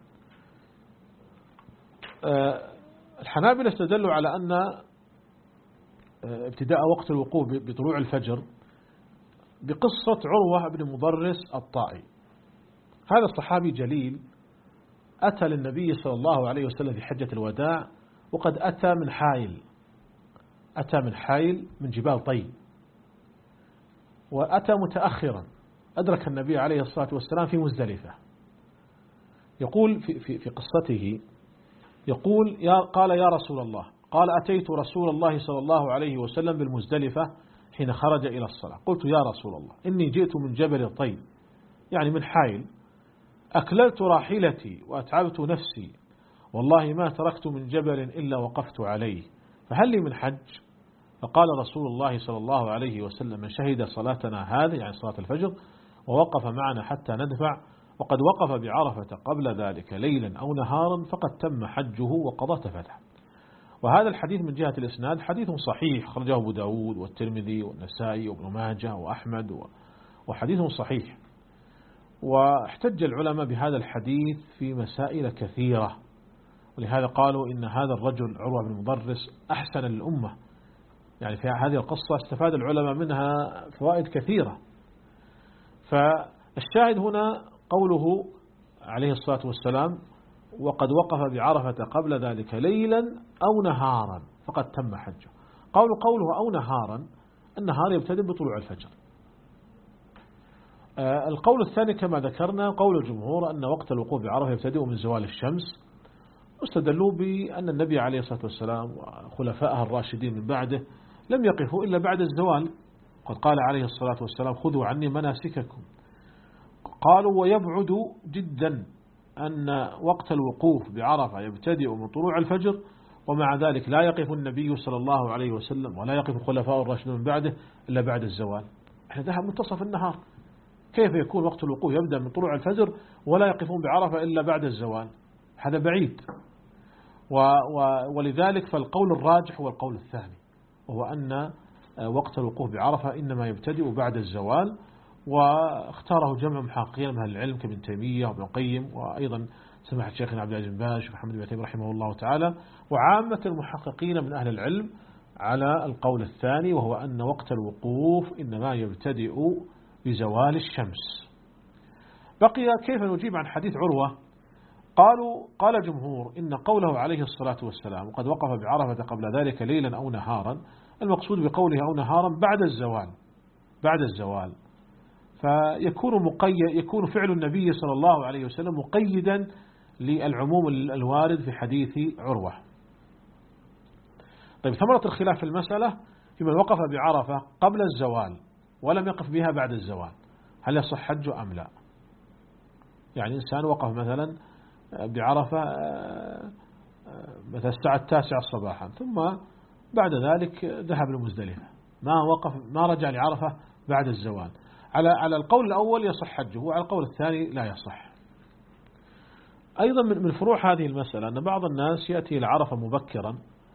Speaker 2: الحنابلة استدلوا على أن ابتداء وقت الوقوف بطلوع الفجر بقصة عروة بن مضرس الطائي. هذا الصحابي جليل أتى للنبي صلى الله عليه وسلم في حجة الوداع، وقد أتى من حائل أتى من حائل من جبال طي، وأتى متأخرا، أدرك النبي عليه الصلاة والسلام في مزدلفة. يقول في, في, في قصته، يقول يا قال: يا رسول الله، قال: أتيت رسول الله صلى الله عليه وسلم بالمزدلفة حين خرج إلى الصلاة، قلت: يا رسول الله، إني جئت من جبل طيب، يعني من حائل، أكللت راحلتي وأتعبت نفسي، والله ما تركت من جبل إلا وقفت عليه، فهل لي من حج؟ فقال رسول الله صلى الله عليه وسلم: من شهد صلاتنا هذه، يعني صلاة الفجر، ووقف معنا حتى ندفع، وقد وقف بعرفة قبل ذلك ليلا أو نهارا، فقد تم حجه وقضى تفته. وهذا الحديث من جهة الإسناد حديث صحيح، خرجه أبو داود والترمذي والنسائي وابن ماجه وأحمد، وحديث صحيح. واحتج العلماء بهذا الحديث في مسائل كثيرة، ولهذا قالوا إن هذا الرجل عروة بن مضرس أحسن للأمة. يعني في هذه القصة استفاد العلماء منها فوائد كثيرة. فالشاهد هنا قوله عليه الصلاة والسلام: وقد وقف بعرفة قبل ذلك ليلا أو نهارا فقد تم حجه. قول قوله أو نهارا، النهار يبتدئ بطلوع الفجر. القول الثاني كما ذكرنا قول الجمهور أن وقت الوقوف بعرفة يبتدئ من زوال الشمس، واستدلوا بأن النبي عليه الصلاة والسلام وخلفائه الراشدين من بعده لم يقفوا إلا بعد الزوال، قد قال عليه الصلاة والسلام: خذوا عني مناسككم.
Speaker 1: قالوا ويبعد جدا أن وقت الوقوف بعرفة يبتدئ من طلوع الفجر، ومع ذلك لا يقف النبي صلى الله عليه وسلم ولا يقف الخلفاء الراشدون من بعده إلا بعد الزوال. احنا ذهب منتصف النهار، كيف يكون وقت الوقوف يبدأ من طلوع الفجر ولا يقفون بعرفة إلا بعد الزوال؟ هذا بعيد. و و ولذلك فالقول الراجح هو القول الثاني، وهو أن وقت الوقوف بعرفة إنما يبتدئ بعد الزوال، واختاره جمع محققين من أهل العلم كابن تيمية وابن القيم، وأيضا سماحة شيخنا عبد العزيز بن باز ومحمد بن عثيمين رحمه الله تعالى، وعامة المحققين من أهل العلم على القول الثاني، وهو أن وقت الوقوف إنما يبتدئ بزوال الشمس. بقي كيف نجيب عن حديث عروة؟ قالوا قال الجمهور إن قوله عليه الصلاة والسلام وقد وقف بعرفة قبل ذلك ليلا أو نهارا، المقصود بقوله أو نهارا بعد الزوال، بعد الزوال، فيكون مقيد، يكون فعل النبي صلى الله عليه وسلم مقيدا للعموم الوارد في حديث عروة. طيب، ثمرة الخلاف في المسألة في من وقف بعرفة قبل الزوال ولم يقف بها بعد الزوال، هل يصح حجه أم لا؟ يعني إنسان وقف مثلا بعرفة مثلا الساعة التاسعة صباحا، ثم بعد ذلك ذهب لمزدلفة، ما وقف ما رجع لعرفة بعد الزوال، على على القول الأول يصح حجه، وعلى القول الثاني لا يصح. أيضا من فروع هذه المسألة أن بعض الناس يأتي إلى عرفة مبكرا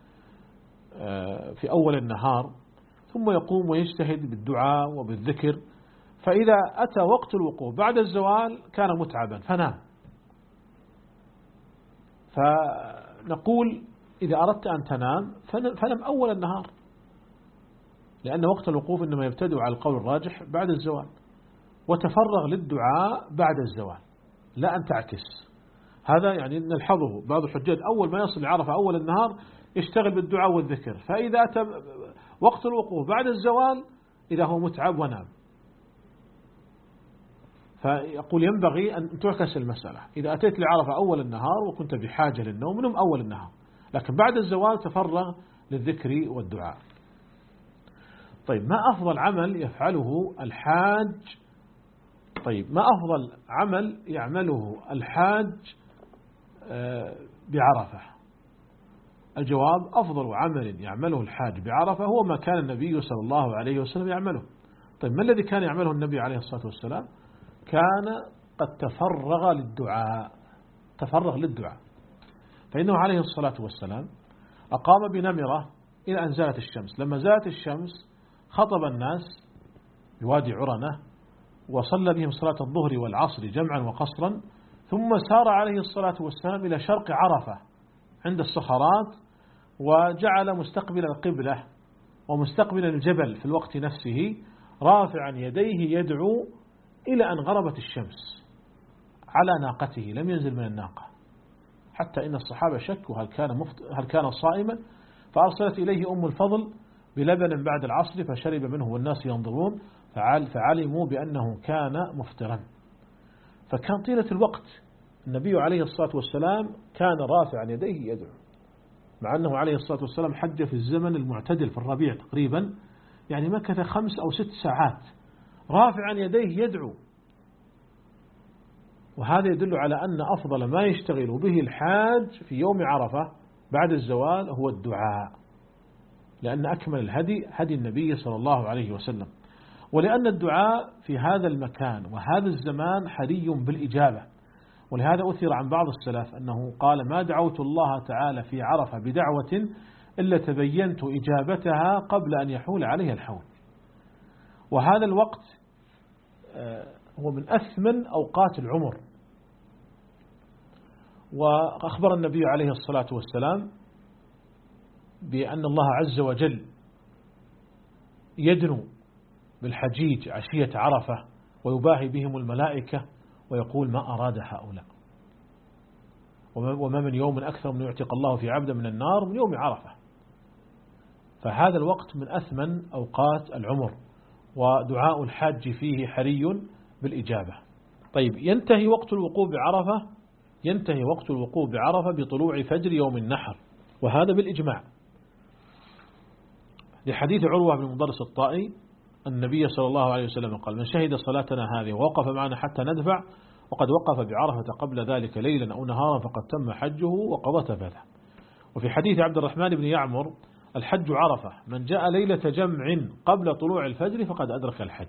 Speaker 1: في أول النهار، ثم يقوم ويجتهد بالدعاء وبالذكر، فإذا أتى وقت الوقوف بعد الزوال كان متعبا فنام. فنقول إذا أردت أن تنام فنم أول النهار، لأن وقت الوقوف إنما يبتدئ على القول الراجح بعد الزوال، وتفرغ للدعاء بعد الزوال، لا أن تعكس. هذا يعني نلحظه بعض الحجاج أول ما يصل لعرفة أول النهار يشتغل بالدعاء والذكر، فإذا أتى وقت الوقوف بعد الزوال إذا هو متعب ونام. فيقول ينبغي أن تعكس المسألة، إذا أتيت لعرفة أول النهار وكنت بحاجة للنوم نم أول النهار، لكن بعد الزوال تفرغ للذكر والدعاء. طيب، ما أفضل عمل يفعله الحاج؟ طيب، ما أفضل عمل يعمله الحاج بعرفة؟ الجواب: أفضل عمل يعمله الحاج بعرفة هو ما كان النبي صلى الله عليه وسلم يعمله. طيب، ما الذي كان يعمله النبي عليه الصلاة والسلام؟ كان قد تفرغ للدعاء، تفرغ للدعاء، فإنه عليه الصلاة والسلام أقام بنمرة إلى أن زالت الشمس، لما زالت الشمس خطب الناس بوادي عرنة، وصلى بهم صلاة الظهر والعصر جمعا وقصرا، ثم سار عليه الصلاة والسلام إلى شرق عرفة عند الصخرات، وجعل مستقبل القبلة ومستقبل الجبل في الوقت نفسه، رافعا يديه يدعو إلى أن غربت الشمس على ناقته، لم ينزل من الناقة، حتى إن الصحابة شكوا هل كان مفت... هل كان صائما، فأرسلت إليه أم الفضل بلبن بعد العصر فشرب منه والناس ينظرون، فعل... فعلموا بأنه كان مفطرا. فكان طيلة الوقت النبي عليه الصلاة والسلام كان رافعا يديه يدعو، مع أنه عليه الصلاة والسلام حج في الزمن المعتدل في الربيع تقريبا، يعني مكث خمس أو ست ساعات رافعا يديه يدعو. وهذا يدل على أن أفضل ما يشتغل به الحاج في يوم عرفة بعد الزوال هو الدعاء، لأن أكمل الهدي هدي النبي صلى الله عليه وسلم، ولأن الدعاء في هذا المكان وهذا الزمان حري بالإجابة. ولهذا أثر عن بعض السلف أنه قال: ما دعوت الله تعالى في عرفة بدعوة إلا تبينت إجابتها قبل أن يحول عليها الحول. وهذا الوقت هو من أثمن أوقات العمر. وأخبر النبي عليه الصلاة والسلام بأن الله عز وجل يدنو بالحجيج عشية عرفة ويباهي بهم الملائكة ويقول: ما أراد هؤلاء، وما من يوم أكثر من يعتق الله في عبد من النار من يوم عرفة. فهذا الوقت من أثمن أوقات العمر، ودعاء الحاج فيه حري بالإجابة. طيب، ينتهي وقت الوقوف بعرفة ينتهي وقت الوقوف بعرفة بطلوع فجر يوم النحر، وهذا بالإجماع، لحديث عروة بن مضرس الطائي
Speaker 2: النبي صلى الله عليه وسلم قال: من شهد صلاتنا هذه ووقف معنا حتى ندفع وقد وقف بعرفة قبل ذلك ليلا أو نهارا فقد تم حجه وقضى تفثه. وفي حديث عبد الرحمن بن يعمر: الحج عرفة، من جاء ليلة جمع قبل طلوع الفجر فقد أدرك الحج.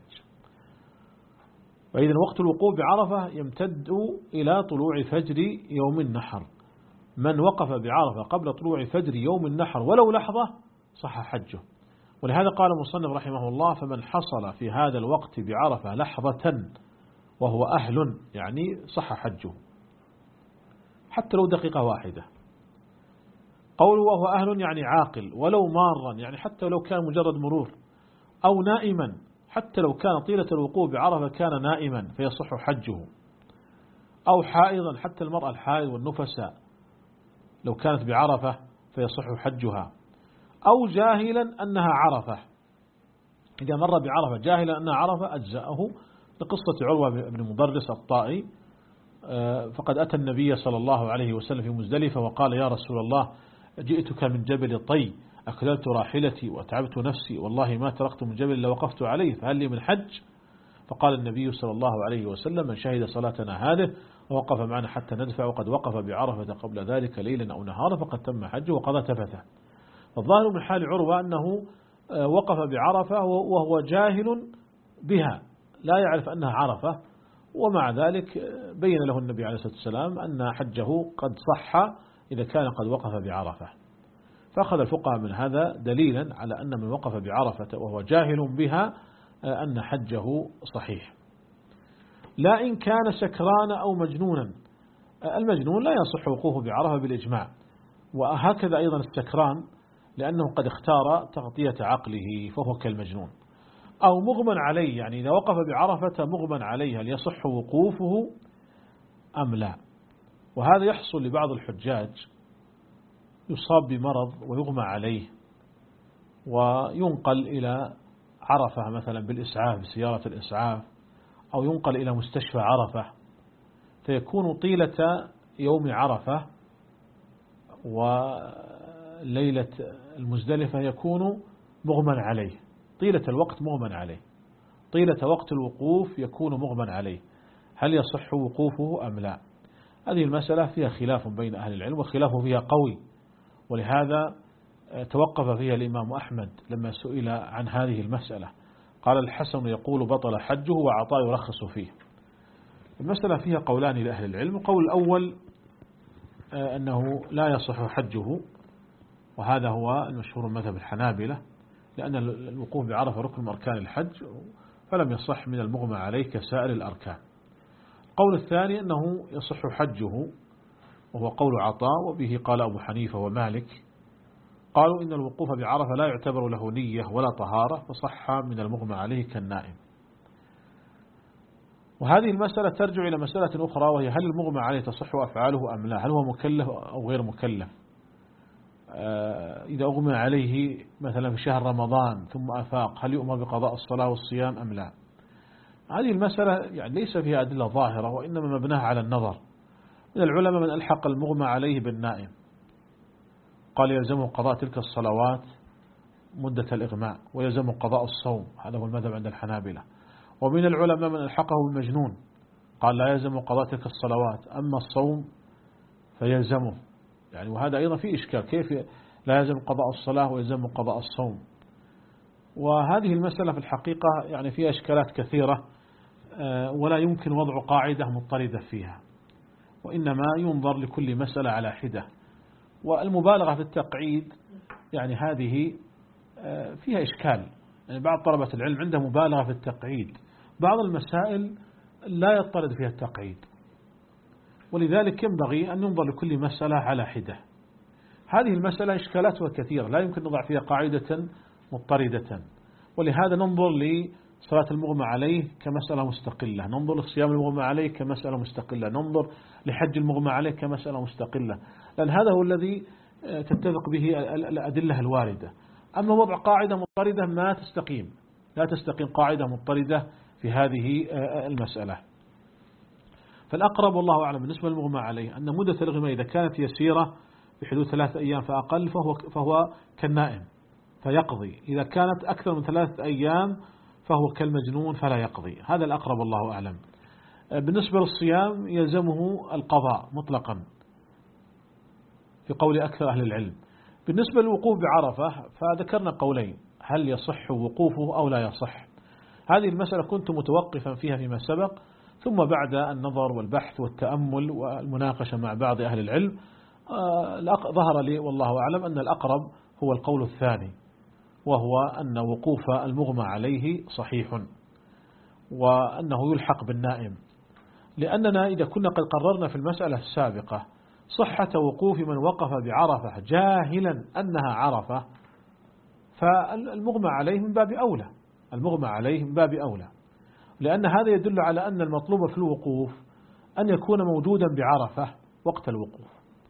Speaker 2: وإذا وقت الوقوف بعرفة يمتد إلى طلوع فجر يوم النحر، من وقف بعرفة قبل طلوع فجر يوم النحر ولو لحظة صح حجه. ولهذا قال المصنف رحمه الله: فمن حصل في هذا الوقت بعرفة لحظة وهو أهل يعني صح حجه حتى لو دقيقة واحدة. قوله وهو أهل يعني عاقل، ولو مارا يعني حتى لو كان مجرد مرور، أو نائما حتى لو كان طيلة الوقوف بعرفة كان نائما فيصح حجه، أو حائضا حتى المرأة الحائض والنفساء لو كانت بعرفة فيصح حجها، أو جاهلا أنها عرفة، إذا مر بعرفة جاهلا أنها عرفة أجزأه، لقصة عروة بن مضرس الطائي فقد أتى النبي صلى الله عليه وسلم في مزدلفة وقال: يا رسول الله، جئتك من جبل طي، أكللت راحلتي وأتعبت نفسي، والله ما تركت من جبل لوقفت عليه، فهل لي من حج؟ فقال النبي صلى الله عليه وسلم: من شهد صلاتنا هذه ووقف معنا حتى ندفع وقد وقف بعرفة قبل ذلك ليلا أو نهارا فقد تم حجه وقضى تفثه. فالظاهر من حال عروة أنه وقف بعرفة وهو جاهل بها لا يعرف أنها عرفة، ومع ذلك بين له النبي عليه الصلاة والسلام أن حجه قد صح إذا كان قد وقف بعرفة. فأخذ الفقهاء من هذا دليلا على أن من وقف بعرفة وهو جاهل بها أن حجه صحيح. لا إن كان سكران أو مجنونا، المجنون لا يصح وقوفه بعرفة بالإجماع، وهكذا أيضا السكران لأنه قد اختار تغطية عقله فهو كالمجنون. أو مغمى عليه، يعني إذا وقف بعرفة مغمى عليه هل يصح وقوفه أم لا؟ وهذا يحصل لبعض الحجاج يصاب بمرض ويغمى عليه وينقل إلى عرفة مثلا بالإسعاف بسيارة الإسعاف، أو ينقل إلى مستشفى عرفة، فيكون طيلة يوم عرفة وليلة المزدلفة يكون مغمى عليه، طيلة الوقت مغمى عليه، طيلة وقت الوقوف يكون مغمى عليه، هل يصح وقوفه أم لا؟ هذه المسألة فيها خلاف بين أهل العلم وخلاف فيها قوي، ولهذا توقف فيها الإمام أحمد لما سئل عن هذه المسألة، قال: الحسن يقول بطل حجه وعطاء يرخص فيه. المسألة فيها قولان لأهل العلم. القول الأول أنه لا يصح حجه، وهذا هو المشهور مذهب الحنابلة، لأن الوقوف بعرفة ركن من أركان الحج فلم يصح من المغمى عليه كسائر الأركان. القول الثاني أنه يصح حجه، وهو قول عطاء، وبه قال أبو حنيفة ومالك، قالوا إن الوقوف بعرفة لا يعتبر له نية ولا طهارة فصح من المغمى عليه كالنائم. وهذه المسألة ترجع إلى مسألة أخرى، وهي هل المغمى عليه تصح أفعاله أم لا؟ هل هو مكلف أو غير مكلف؟ إذا أغمى عليه مثلا في شهر رمضان ثم أفاق هل يؤمر بقضاء الصلاة والصيام أم لا؟ هذه المسألة يعني ليس فيها أدلة ظاهرة، وإنما مبناها على النظر. من العلماء من ألحق المغمى عليه بالنائم قال يلزمه قضاء تلك الصلوات مدة الإغماء ويلزمه قضاء الصوم، هذا هو المذهب عند الحنابلة. ومن العلماء من ألحقه بالمجنون قال لا يلزمه قضاء تلك الصلوات، أما الصوم فيلزمه، يعني وهذا أيضا في إشكال، كيف لا يلزم قضاء الصلاة ويلزم قضاء الصوم؟ وهذه المسألة في الحقيقة يعني فيها إشكالات كثيرة، ولا يمكن وضع قاعدة مضطردة فيها، وإنما ينظر لكل مسألة على حدة. والمبالغة في التقعيد يعني هذه فيها إشكال، يعني بعض طلبة العلم عنده مبالغة في التقعيد، بعض المسائل لا يضطرد فيها التقعيد، ولذلك ينبغي أن ينظر لكل مسألة على حدة. هذه المسألة إشكالاتها كثيرة لا يمكن نضع فيها قاعدة مضطردة، ولهذا ننظر لصلاة المغمى عليه كمسألة مستقلة، ننظر لصيام المغمى عليه كمسألة مستقلة، ننظر لحج المغمى عليه كمسألة مستقلة، لأن هذا هو الذي تتفق به الأدلة الواردة. أما وضع قاعدة مضطردة ما تستقيم، لا تستقيم قاعدة مضطردة في هذه المسألة. فالأقرب والله أعلم بالنسبة للمغمى عليه أن مدة الإغماء إذا كانت يسيرة بحدود ثلاثة أيام فأقل فهو, فهو كالنائم فيقضي، إذا كانت أكثر من ثلاثة أيام
Speaker 1: فهو كالمجنون فلا يقضي. هذا الأقرب والله أعلم. بالنسبة للصيام يلزمه القضاء مطلقا في قول أكثر أهل العلم. بالنسبة للوقوف بعرفة فذكرنا قولين، هل يصح وقوفه أو لا يصح. هذه المسألة كنت متوقفا فيها فيما سبق، ثم بعد النظر والبحث والتأمل والمناقشة مع بعض أهل العلم ظهر لي والله أعلم أن الأقرب هو القول الثاني، وهو أن وقوف المغمى عليه صحيح وأنه يلحق بالنائم، لأننا إذا كنا قد قررنا في المسألة السابقة صحة وقوف من وقف بعرفة جاهلا أنها عرفة، فالمغمى عليه من باب أولى، المغمى عليه من باب أولى، لأن هذا يدل على أن المطلوب في الوقوف أن يكون موجودا بعرفة وقت الوقوف،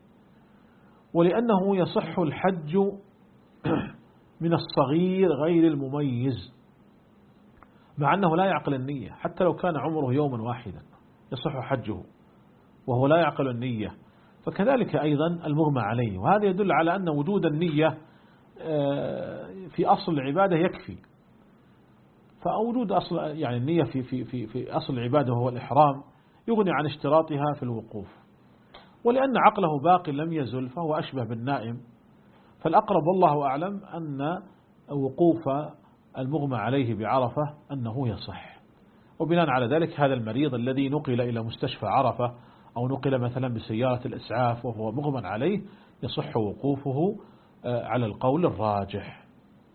Speaker 1: ولأنه يصح الحج من الصغير غير المميز، مع أنه لا يعقل النية، حتى لو كان عمره يوما واحدا يصح حجه وهو لا يعقل النية، فكذلك أيضا المغمى عليه. وهذا يدل على أن وجود النية في أصل العبادة يكفي، فوجود أصل يعني النية في في في في أصل العبادة وهو الإحرام يغني عن اشتراطها في الوقوف، ولأن عقله باقي لم يزل فهو أشبه بالنائم، فالأقرب والله أعلم أن وقوف المغمى عليه بعرفة أنه يصح. وبناء على ذلك هذا المريض الذي نقل إلى مستشفى عرفة أو نقل مثلا بسيارة الإسعاف وهو مغمى عليه يصح وقوفه على القول الراجح.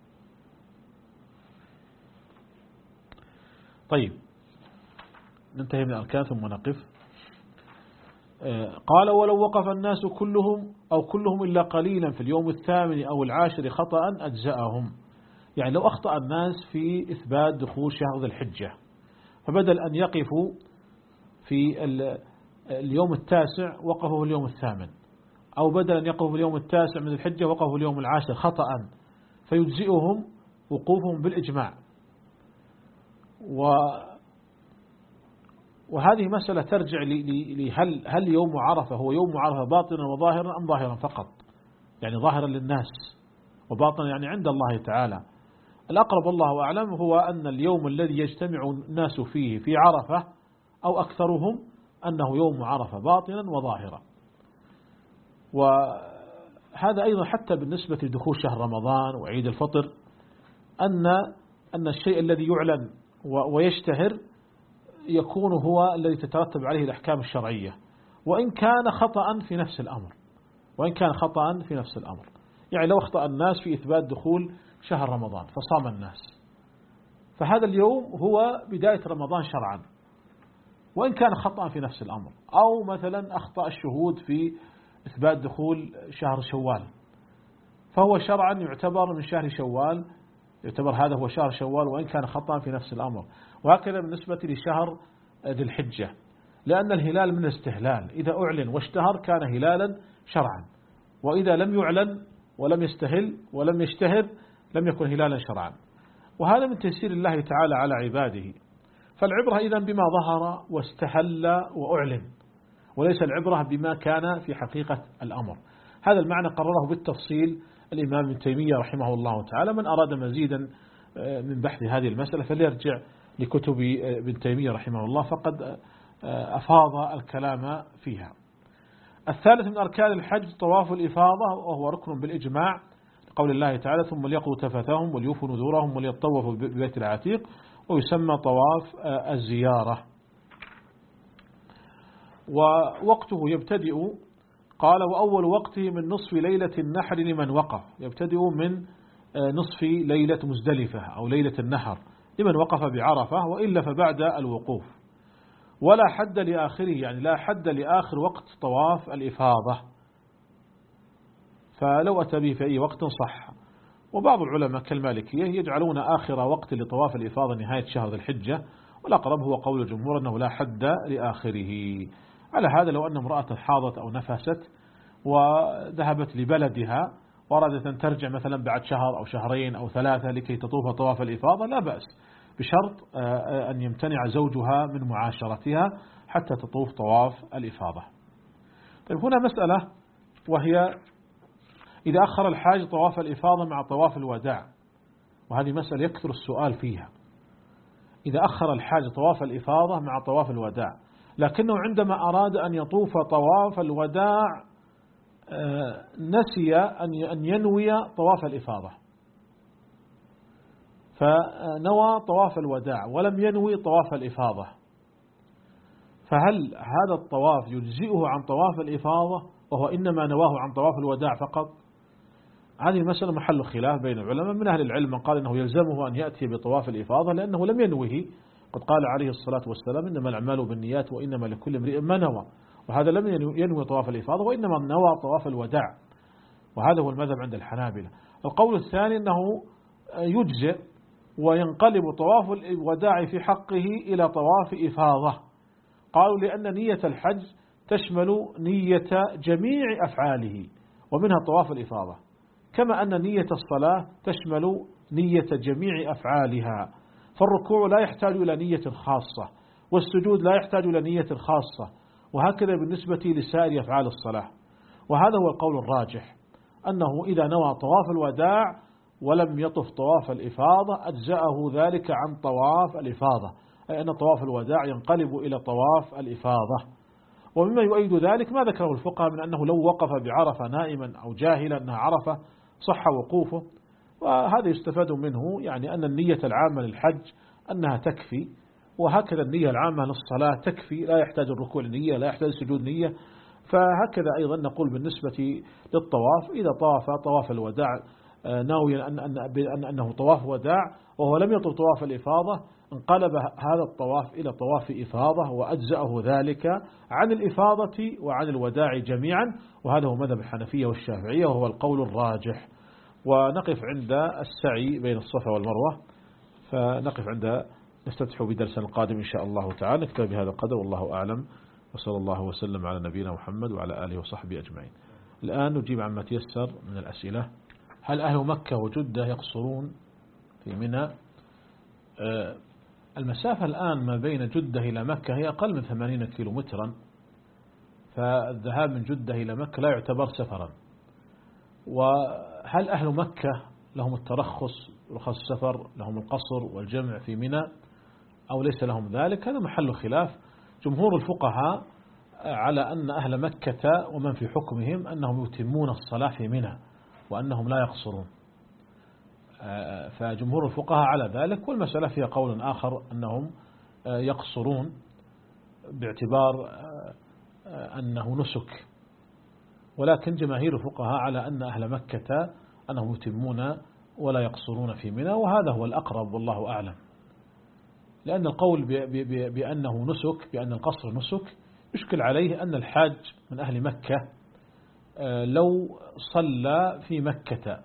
Speaker 1: طيب ننتهي من الأركان ثم نقف. قال ولو وقف الناس كلهم أو كلهم إلا قليلا في اليوم الثامن أو العاشر خطأ أجزأهم. يعني لو أخطأ الناس في إثبات دخول شهر ذي الحجة، فبدل أن يقفوا في اليوم التاسع وقفوا اليوم الثامن، أو بدل أن يقفوا اليوم التاسع من الحجة وقفوا اليوم العاشر خطأ، فيجزئهم وقوفهم بالإجماع. و وهذه مسألة ترجع لهل هل يوم عرفة هو يوم عرفة باطنا وظاهرا أم ظاهرا فقط، يعني ظاهرا للناس وباطنا يعني عند الله تعالى. الأقرب والله أعلم هو أن اليوم الذي يجتمع الناس فيه في عرفة أو أكثرهم أنه يوم عرفة باطنا وظاهرا. وهذا أيضا حتى بالنسبة لدخول شهر رمضان وعيد الفطر، أن أن الشيء الذي يعلن ويشتهر يكون هو الذي تترتب عليه الأحكام الشرعية، وإن كان خطأ في نفس الأمر وإن كان خطأ في نفس الأمر يعني لو أخطأ الناس في إثبات دخول شهر رمضان فصام الناس، فهذا اليوم هو بداية رمضان شرعا وإن كان خطأ في نفس الأمر. أو مثلا أخطأ الشهود في إثبات دخول شهر شوال، فهو شرعا يعتبر من شهر شوال، يعتبر هذا هو شهر شوال وإن كان خطأ في نفس الأمر. وهكذا بالنسبة لشهر ذي الحجة، لأن الهلال من الاستهلال، إذا أعلن واشتهر كان هلالا شرعا، وإذا لم يعلن ولم يستهل ولم يشتهر لم يكن هلالا شرعا. وهذا من تيسير الله تعالى على عباده. فالعبرة إذن بما ظهر واستهل وأعلن، وليس العبرة بما كان في حقيقة الأمر. هذا المعنى قرره بالتفصيل الإمام ابن تيمية رحمه الله تعالى. من أراد مزيدا من بحث هذه المسألة فليرجع لكتب ابن تيمية رحمه الله، فقد أفاض الكلام فيها. الثالث من أركان الحج طواف الإفاضة، وهو ركن بالإجماع قول الله تعالى ثم ليقضوا تفثهم وليوفوا نذورهم وليطوفوا ببيت العتيق، ويسمى طواف الزيارة. ووقته يبتدئ قال وأول وقته من نصف ليلة النحر لمن وقف، يبتدئ من نصف ليلة مزدلفة أو ليلة النحر لمن وقف بعرفة، وإلا فبعد الوقوف. ولا حد لآخره، يعني لا حد لآخر وقت طواف الإفاضة، فلو أتى به في أي وقت صح. وبعض العلماء كالمالكية يجعلون آخر وقت لطواف الإفاضة نهاية شهر ذي الحجة، والأقرب هو قول الجمهور أنه لا حد لآخره. على هذا لو أن امرأة حاضت أو نفست وذهبت لبلدها وأرادت أن ترجع مثلا بعد شهر أو شهرين أو ثلاثة لكي تطوف طواف الإفاضة لا بأس، بشرط أن يمتنع زوجها من معاشرتها حتى تطوف طواف الإفاضة. طيب هنا مسألة، وهي إذا أخر الحاج طواف الإفاضة مع طواف الوداع، وهذه مسألة يكثر السؤال فيها. إذا أخر الحاج طواف الإفاضة مع طواف الوداع، لكنه عندما أراد أن يطوف طواف الوداع نسي أن ينوي طواف الإفاضة، فنوى طواف الوداع ولم ينوي طواف الإفاضة، فهل هذا الطواف يجزئه عن طواف الإفاضة وهو إنما نواه عن طواف الوداع فقط؟ هذه المسألة محل خلاف بين العلماء. من أهل العلم من قال إنه يلزمه أن يأتي بطواف الإفاضة لأنه لم ينوه، قد قال عليه الصلاة والسلام إنما الأعمال بالنيات وإنما لكل امرئ ما نوى، وهذا لم ينوي طواف الإفاضة وإنما نوى طواف الوداع، وهذا هو المذهب عند الحنابلة. القول الثاني أنه يجزئ وينقلب طواف الوداع في حقه إلى طواف إفاضة، قالوا لأن نية الحج تشمل نية جميع أفعاله ومنها طواف الإفاضة، كما أن نية الصلاة تشمل نية جميع أفعالها، فالركوع لا يحتاج إلى نية خاصة، والسجود لا يحتاج إلى نية خاصة، وهكذا بالنسبة لسائر أفعال الصلاة. وهذا هو القول الراجح، أنه إذا نوى طواف الوداع ولم يطف طواف الإفاضة أجزأه ذلك عن طواف الإفاضة، أي أن طواف الوداع ينقلب إلى طواف الإفاضة. ومما يؤيد ذلك ما ذكره الفقهاء من أنه لو وقف بعرفة نائما أو جاهلا أنها عرفة صح وقوفه، وهذا يستفاد منه يعني أن النية العامة للحج أنها تكفي، وهكذا النية العامة للصلاة تكفي، لا يحتاج الركوع لنية، لا يحتاج سجود نية. فهكذا أيضا نقول بالنسبة للطواف، إذا طاف طواف الوداع ناويا أن أن أنه طواف وداع وهو لم يطف طواف الإفاضة، انقلب هذا الطواف إلى طواف إفاضة وأجزأه ذلك عن الإفاضة وعن الوداع جميعا، وهذا هو مذهب الحنفية والشافعية وهو القول الراجح. ونقف عند السعي بين الصفا والمروة، فنقف عند نستفتح بدرسنا القادم إن شاء الله تعالى. نكتفي بهذا القدر والله أعلم، وصلى الله وسلم على نبينا محمد وعلى آله وصحبه أجمعين. الآن نجيب عما تيسر من الأسئلة. هل أهل مكة وجدة يقصرون في منى؟ المسافة الآن ما بين جدة إلى مكة هي أقل من ثمانين كيلو مترا، فالذهاب من جدة إلى مكة لا يعتبر سفرا. وهل أهل مكة لهم الترخص رخص السفر، لهم القصر والجمع في منى أو ليس لهم ذلك؟ هذا محل خلاف. جمهور الفقهاء على أن أهل مكة ومن في حكمهم أنهم يتمون الصلاة في منى وأنهم لا يقصرون، فجمهور الفقهاء على ذلك. والمسألة فيها قول آخر أنهم يقصرون باعتبار أنه نسك، ولكن جماهير الفقهاء على أن أهل مكة أنهم يتمون ولا يقصرون في منى، وهذا هو الأقرب والله أعلم. لأن القول بأنه نسك، بأن القصر نسك، يشكل عليه أن الحاج من أهل مكة لو صلى في مكة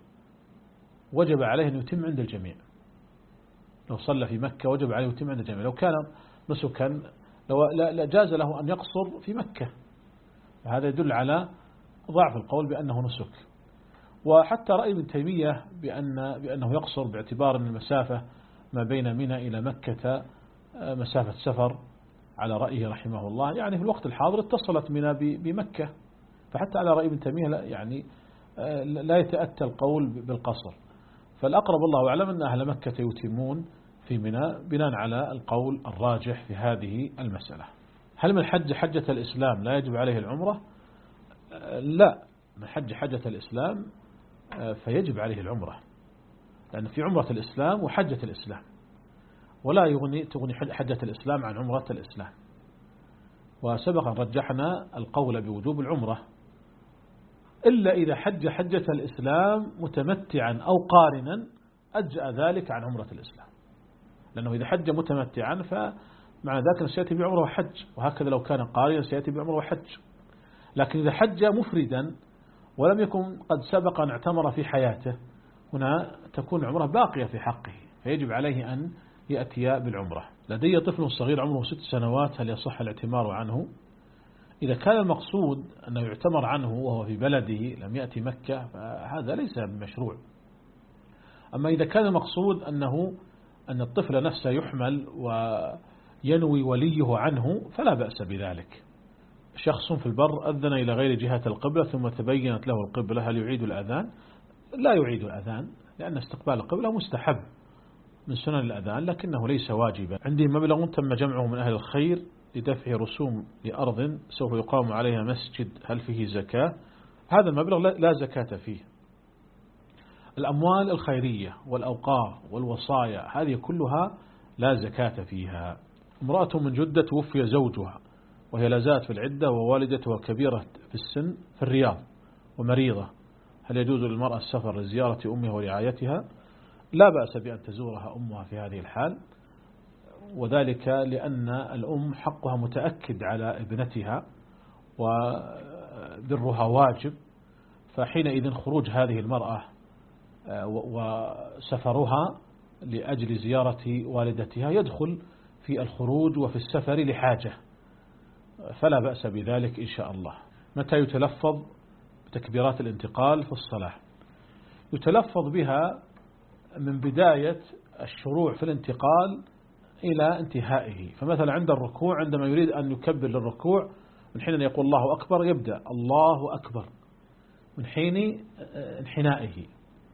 Speaker 1: وجب عليه أن يتم عند الجميع، لو صلى في مكة وجب عليه أن يتم عند الجميع. لو كان نسكا لو لا جاز له أن يقصر في مكة، هذا يدل على ضعف القول بأنه نسك. وحتى رأي ابن تيمية بأن بأنه يقصر باعتبار أن المسافة ما بين منى إلى مكة مسافة سفر على رأيه رحمه الله، يعني في الوقت الحاضر اتصلت منى بمكة، فحتى على رأي ابن تيمية لا يعني لا يتأتى القول بالقصر. فالأقرب الله أعلم أن أهل مكة يتمون في منى بناء على القول الراجح في هذه المسألة. هل من حج حجة الإسلام لا يجب عليه العمرة؟ لا، من حج حجة الإسلام فيجب عليه العمرة، لأن في عمرة الإسلام وحجة الإسلام، ولا يغني تغني حجة الإسلام عن عمرة الإسلام. وسبقا رجحنا القول بوجوب العمرة إلا إذا حج حجة الإسلام متمتعا أو قارنا أجزأ ذلك عن عمرة الإسلام، لأنه إذا حج متمتعا فمع ذلك سيأتي بعمرة وحج، وهكذا لو كان قارنا سيأتي بعمرة وحج. لكن إذا حج مفردا ولم يكن قد سبق أن اعتمر في حياته، هنا تكون العمرة باقية في حقه، فيجب عليه أن يأتي بالعمرة. لدي طفل صغير عمره ست سنوات، هل يصح الاعتمار عنه؟ إذا كان المقصود أنه يعتمر عنه وهو في بلده لم يأتي مكة فهذا ليس بمشروع. أما إذا كان المقصود أنه أن الطفل نفسه يحمل وينوي وليه عنه فلا بأس بذلك. شخص في البر أذن إلى غير جهة القبلة ثم تبينت له القبلة، هل يعيد الأذان؟ لا يعيد الأذان، لأن استقبال القبلة مستحب،
Speaker 2: من سنن الأذان لكنه ليس واجبا. عندي مبلغ تم جمعه من أهل الخير لدفع رسوم لأرض سوف يقام عليها مسجد، هل فيه زكاة؟ هذا المبلغ لا زكاة فيه. الأموال الخيرية والأوقاف والوصايا هذه كلها لا زكاة فيها. امرأة من جدة توفي زوجها وهي لا زالت في العدة ووالدتها كبيرة في السن في الرياض ومريضة، هل يجوز للمرأة السفر لزيارة أمها ورعايتها؟ لا بأس بأن تزورها أمها في هذه الحال، وذلك لأن الأم حقها متأكد على ابنتها وبرها واجب، فحينئذ خروج هذه المرأة وسفرها لأجل زيارة والدتها يدخل في الخروج وفي السفر لحاجة، فلا بأس بذلك إن شاء الله. متى يتلفظ بتكبيرات الانتقال في الصلاة؟ يتلفظ بها من بداية الشروع في الانتقال إلى انتهائه. فمثلا عند الركوع عندما يريد أن يكبر للركوع من حين أن يقول الله أكبر يبدأ الله أكبر من حين انحنائه.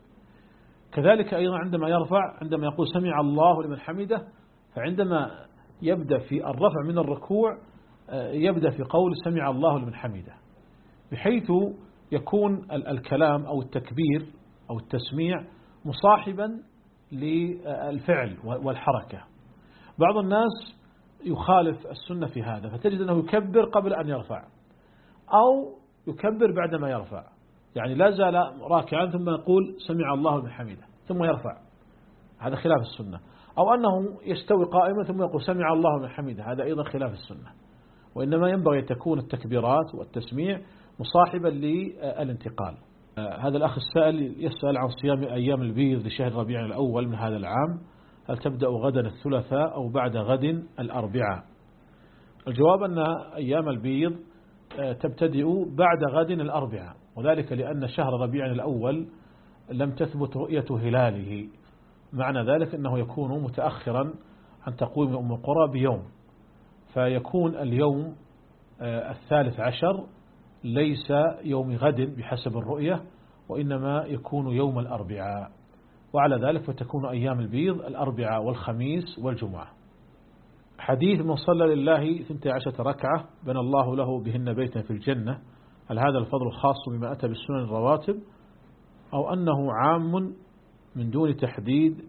Speaker 2: كذلك أيضا عندما يرفع عندما يقول سمع الله لمن حمده، فعندما يبدأ في الرفع من الركوع يبدأ في قول سمع الله لمن حمده، بحيث يكون الكلام أو التكبير أو التسميع مصاحبا للفعل والحركة. بعض الناس يخالف السنة في هذا، فتجد أنه يكبر قبل أن يرفع أو يكبر بعدما يرفع، يعني لا زال راكعا ثم يقول سمع الله لمن حمده ثم يرفع، هذا خلاف السنة. أو أنه يستوي قائما ثم يقول سمع الله لمن حمده، هذا أيضا خلاف السنة. وإنما ينبغي أن تكون التكبيرات والتسميع مصاحبا للانتقال. هذا الأخ السائل يسأل عن صيام أيام البيض لشهر ربيع الأول من هذا العام، هل تبدأ غدا الثلاثاء أو بعد غد الأربعاء؟ الجواب أن أيام البيض تبتدئ بعد غد الأربعاء، وذلك لأن شهر ربيع الأول لم تثبت رؤية هلاله، معنى ذلك أنه يكون متأخرا عن تقويم أم القرى بيوم، فيكون اليوم الثالث عشر ليس يوم غد بحسب الرؤية، وإنما يكون يوم الأربعاء، وعلى ذلك فتكون أيام البيض الأربعاء والخميس والجمعة. حديث من صلى لله ثنتي عشرة ركعة بنى الله له بهن بيتا في الجنة، هل هذا الفضل خاص بما أتى بالسنن الرواتب أو أنه عام من دون تحديد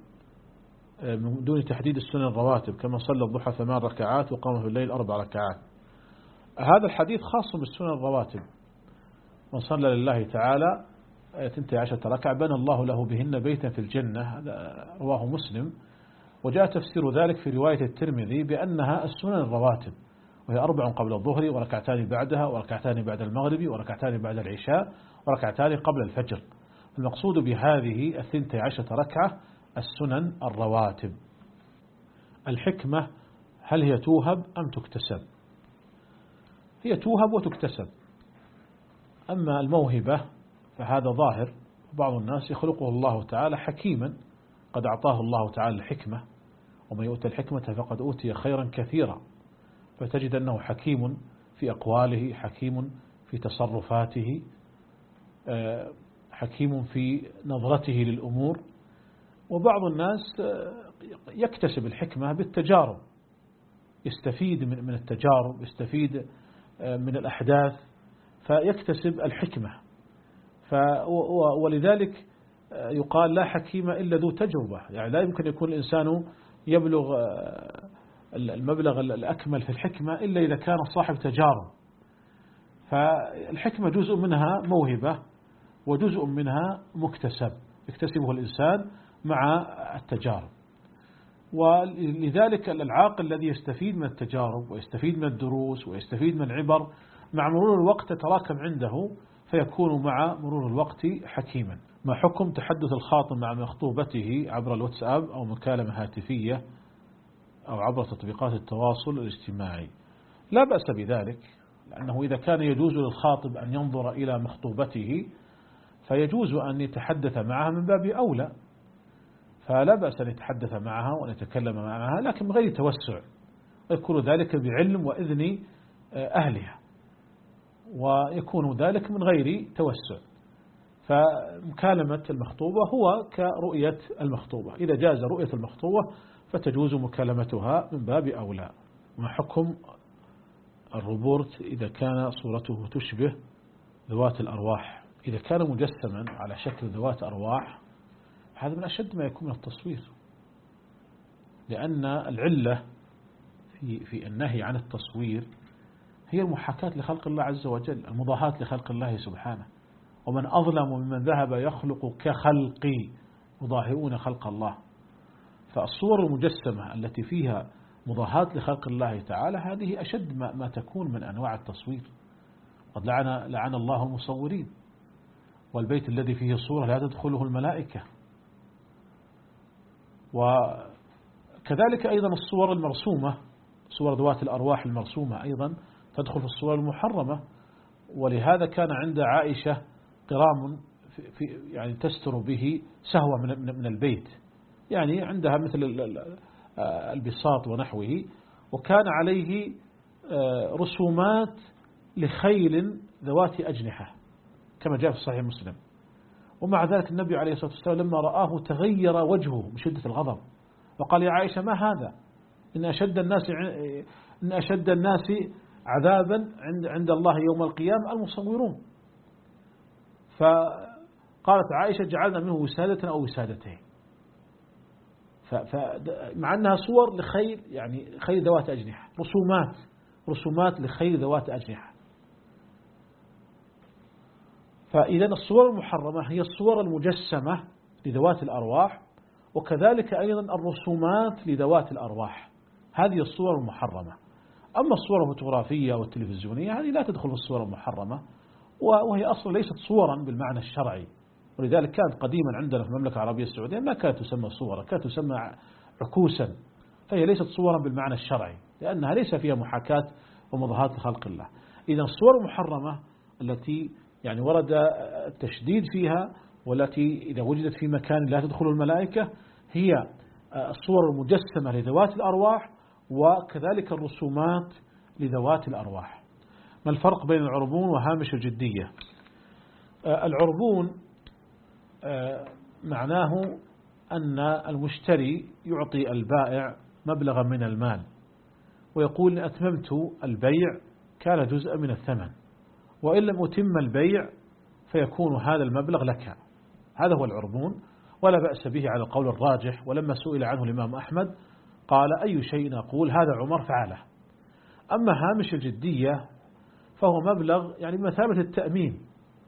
Speaker 2: من دون تحديد السنن الرواتب كما صلى الضحى ثمان ركعات وقام في الليل أربع ركعات؟ هذا الحديث خاص بالسنن الرواتب، من صلى لله تعالى ثنتي عشرة ركعة بنى الله له بهن بيتا في الجنة، هذا رواه مسلم. وجاء تفسير ذلك في رواية الترمذي بأنها السنن الرواتب، وهي أربع قبل الظهر وركعتان بعدها وركعتان بعد المغرب وركعتان بعد العشاء وركعتان قبل الفجر. المقصود بهذه الثنتي عشرة ركعة السنن الرواتب. الحكمة هل هي توهب أم تكتسب؟ هي توهب وتكتسب. أما الموهبة فهذا ظاهر، بعض الناس يخلقه الله تعالى حكيما، قد أعطاه الله تعالى الحكمة، ومن يؤتى الحكمة فقد أوتي خيرا كثيرا، فتجد أنه حكيم في أقواله، حكيم في تصرفاته، حكيم في نظرته للأمور. وبعض الناس يكتسب الحكمة بالتجارب، يستفيد من التجارب، يستفيد من الأحداث فيكتسب الحكمة. ولذلك يقال لا حكيم إلا ذو تجربة، يعني لا يمكن يكون الإنسان يبلغ المبلغ الأكمل في الحكمة إلا إذا كان صاحب تجارب. فالحكمة جزء منها موهبة وجزء منها مكتسب يكتسبه الإنسان مع التجارب. ولذلك العاقل الذي يستفيد من التجارب ويستفيد من الدروس ويستفيد من العبر مع مرور الوقت تتراكم عنده، فيكون مع مرور الوقت حكيما. ما حكم تحدث الخاطب مع مخطوبته عبر الواتساب أو مكالمة هاتفية أو عبر تطبيقات التواصل الاجتماعي؟ لا بأس بذلك، لأنه إذا كان يجوز للخاطب أن ينظر إلى مخطوبته فيجوز أن يتحدث معها من باب أولى، فلا بأس أن يتحدث معها وأن يتكلم معها، لكن من غير توسع، ويكون ذلك بعلم وإذن أهلها، ويكون ذلك من غير توسع. فمكالمة المخطوبة هو كرؤية المخطوبة، إذا جاز رؤية المخطوبة فتجوز مكالمتها من باب أولى. ما حكم الروبورت إذا كان صورته تشبه ذوات الأرواح؟ إذا كان مجسما على شكل ذوات أرواح هذا من أشد ما يكون من التصوير، لأن العلة في في النهي عن التصوير هي المحاكاة لخلق الله عز وجل، المضاهاة لخلق الله سبحانه. ومن أظلم ممن ذهب يخلق كخلقي يضاهئون خلق الله. فالصور المجسمة التي فيها مضاهاة لخلق الله تعالى هذه أشد ما, ما تكون من أنواع التصوير. قد لعن, لعن الله المصورين، والبيت الذي فيه صورة لا تدخله الملائكة. وكذلك أيضا الصور المرسومة، صور ذوات الأرواح المرسومة أيضا تدخل في الصور المحرمة. ولهذا كان عند عائشة قرام في يعني تستر به سهوة من من البيت، يعني عندها مثل البساط ونحوه، وكان عليه رسومات لخيل ذوات أجنحة كما جاء في صحيح مسلم. ومع ذلك النبي عليه الصلاة والسلام لما رآه تغير وجهه بشدة الغضب وقال: يا عائشة ما هذا؟ إن أشد الناس إن أشد الناس عذابا عند عند الله يوم القيامة المصورون. فقالت عائشة: جعلنا منه وسادة أو وسادتين. فمع أنها صور لخيل، يعني خيل ذوات أجنحة، رسومات رسومات لخيل ذوات أجنحة. فإذا الصور المحرمة هي الصور المجسمة لذوات الأرواح، وكذلك أيضا الرسومات لذوات الأرواح، هذه الصور المحرمة. أما الصور الفوتوغرافية والتلفزيونية هذه لا تدخل في الصور المحرمة، وهي أصلا ليست صورا بالمعنى الشرعي. ولذلك كانت قديما عندنا في المملكة العربية السعودية ما كانت تسمى صورا، كانت تسمى عكوسا، فهي ليست صورا بالمعنى الشرعي لأنها ليس فيها محاكاة ومضاهاة لخلق الله. إذا الصور المحرمة التي يعني ورد التشديد فيها والتي إذا وجدت في مكان لا تدخل الملائكة هي الصور المجسمة لذوات الأرواح، وكذلك الرسومات لذوات الأرواح. ما الفرق بين العربون وهامش الجدية؟ العربون معناه أن المشتري يعطي البائع مبلغا من المال ويقول: إن أتممت البيع كان جزءا من الثمن، وإن لم أتم البيع فيكون هذا المبلغ لك. هذا هو العربون، ولا بأس به على القول الراجح. ولما سئل عنه الإمام أحمد قال: أي شيء أقول هذا عمر فعله. أما هامش الجدية فهو مبلغ يعني بمثابة التأمين.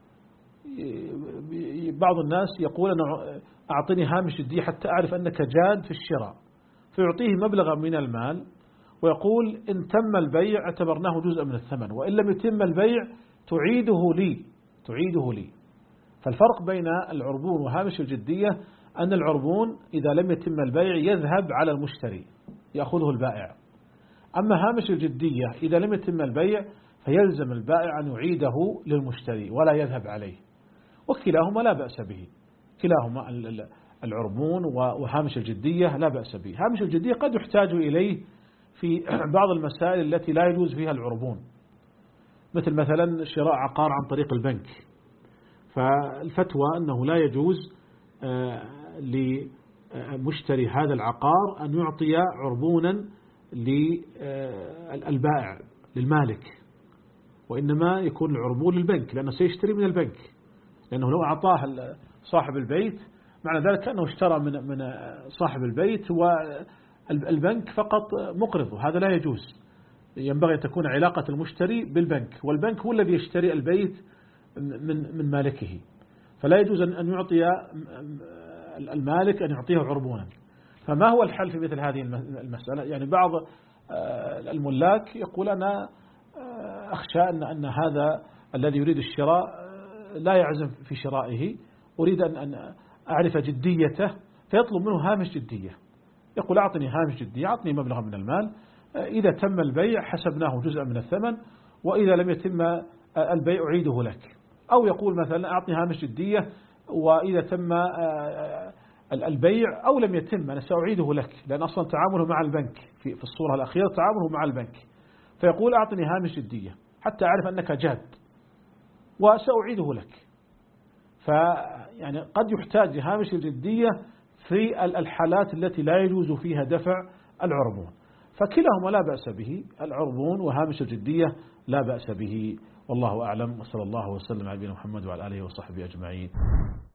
Speaker 2: بعض الناس يقول: أنا أعطني هامش جدية حتى أعرف أنك جاد في الشراء، فيعطيه مبلغا من المال ويقول: إن تم البيع اعتبرناه جزءا من الثمن، وإن لم يتم البيع تعيده لي تعيده لي. فالفرق بين العربون وهامش الجدية أن العربون إذا لم يتم البيع يذهب على المشتري يأخذه البائع، أما هامش الجدية إذا لم يتم البيع فيلزم البائع أن يعيده للمشتري ولا يذهب عليه، وكلاهما لا بأس به. كلاهما العربون وهامش الجدية لا بأس به. هامش الجدية قد يحتاج إليه في بعض المسائل التي لا يجوز فيها العربون، مثل مثلا شراء عقار عن طريق البنك، فالفتوى أنه لا يجوز لمشتري هذا العقار أن يعطي عربونا للبائع للمالك، وإنما يكون العربون للبنك لأنه سيشتري من البنك، لأنه لو أعطاه صاحب البيت معنى ذلك أنه اشترى من من صاحب البيت والبنك فقط مقرض، وهذا لا يجوز. ينبغي أن تكون علاقة المشتري بالبنك، والبنك هو الذي يشتري البيت من من مالكه، فلا يجوز أن يعطي المالك أن يعطيه عربونا. فما هو الحل في مثل هذه المسألة؟ يعني بعض الملاك يقول: أنا أخشى أن أن هذا الذي يريد الشراء لا يعزم في شرائه، أريد أن أعرف جديته، فيطلب منه هامش جدية. يقول: أعطني هامش جدية، أعطني مبلغا من المال، إذا تم البيع حسبناه جزءا من الثمن، وإذا لم يتم البيع أعيده لك. أو يقول مثلا: أعطني هامش جدية وإذا تم البيع أو لم يتم أنا سأعيده لك، لأن أصلا تعامله مع البنك في الصورة الأخيرة تعامله مع البنك، فيقول: أعطني هامش جدية حتى أعرف أنك جاد وسأعيده لك. فيعني قد يحتاج هامش الجدية في الحالات التي لا يجوز فيها دفع العربون، فكلاهما لا بأس به، العربون وهامش الجدية لا بأس به، والله أعلم، وصلى الله وسلم على نبينا محمد وعلى آله وصحبه أجمعين.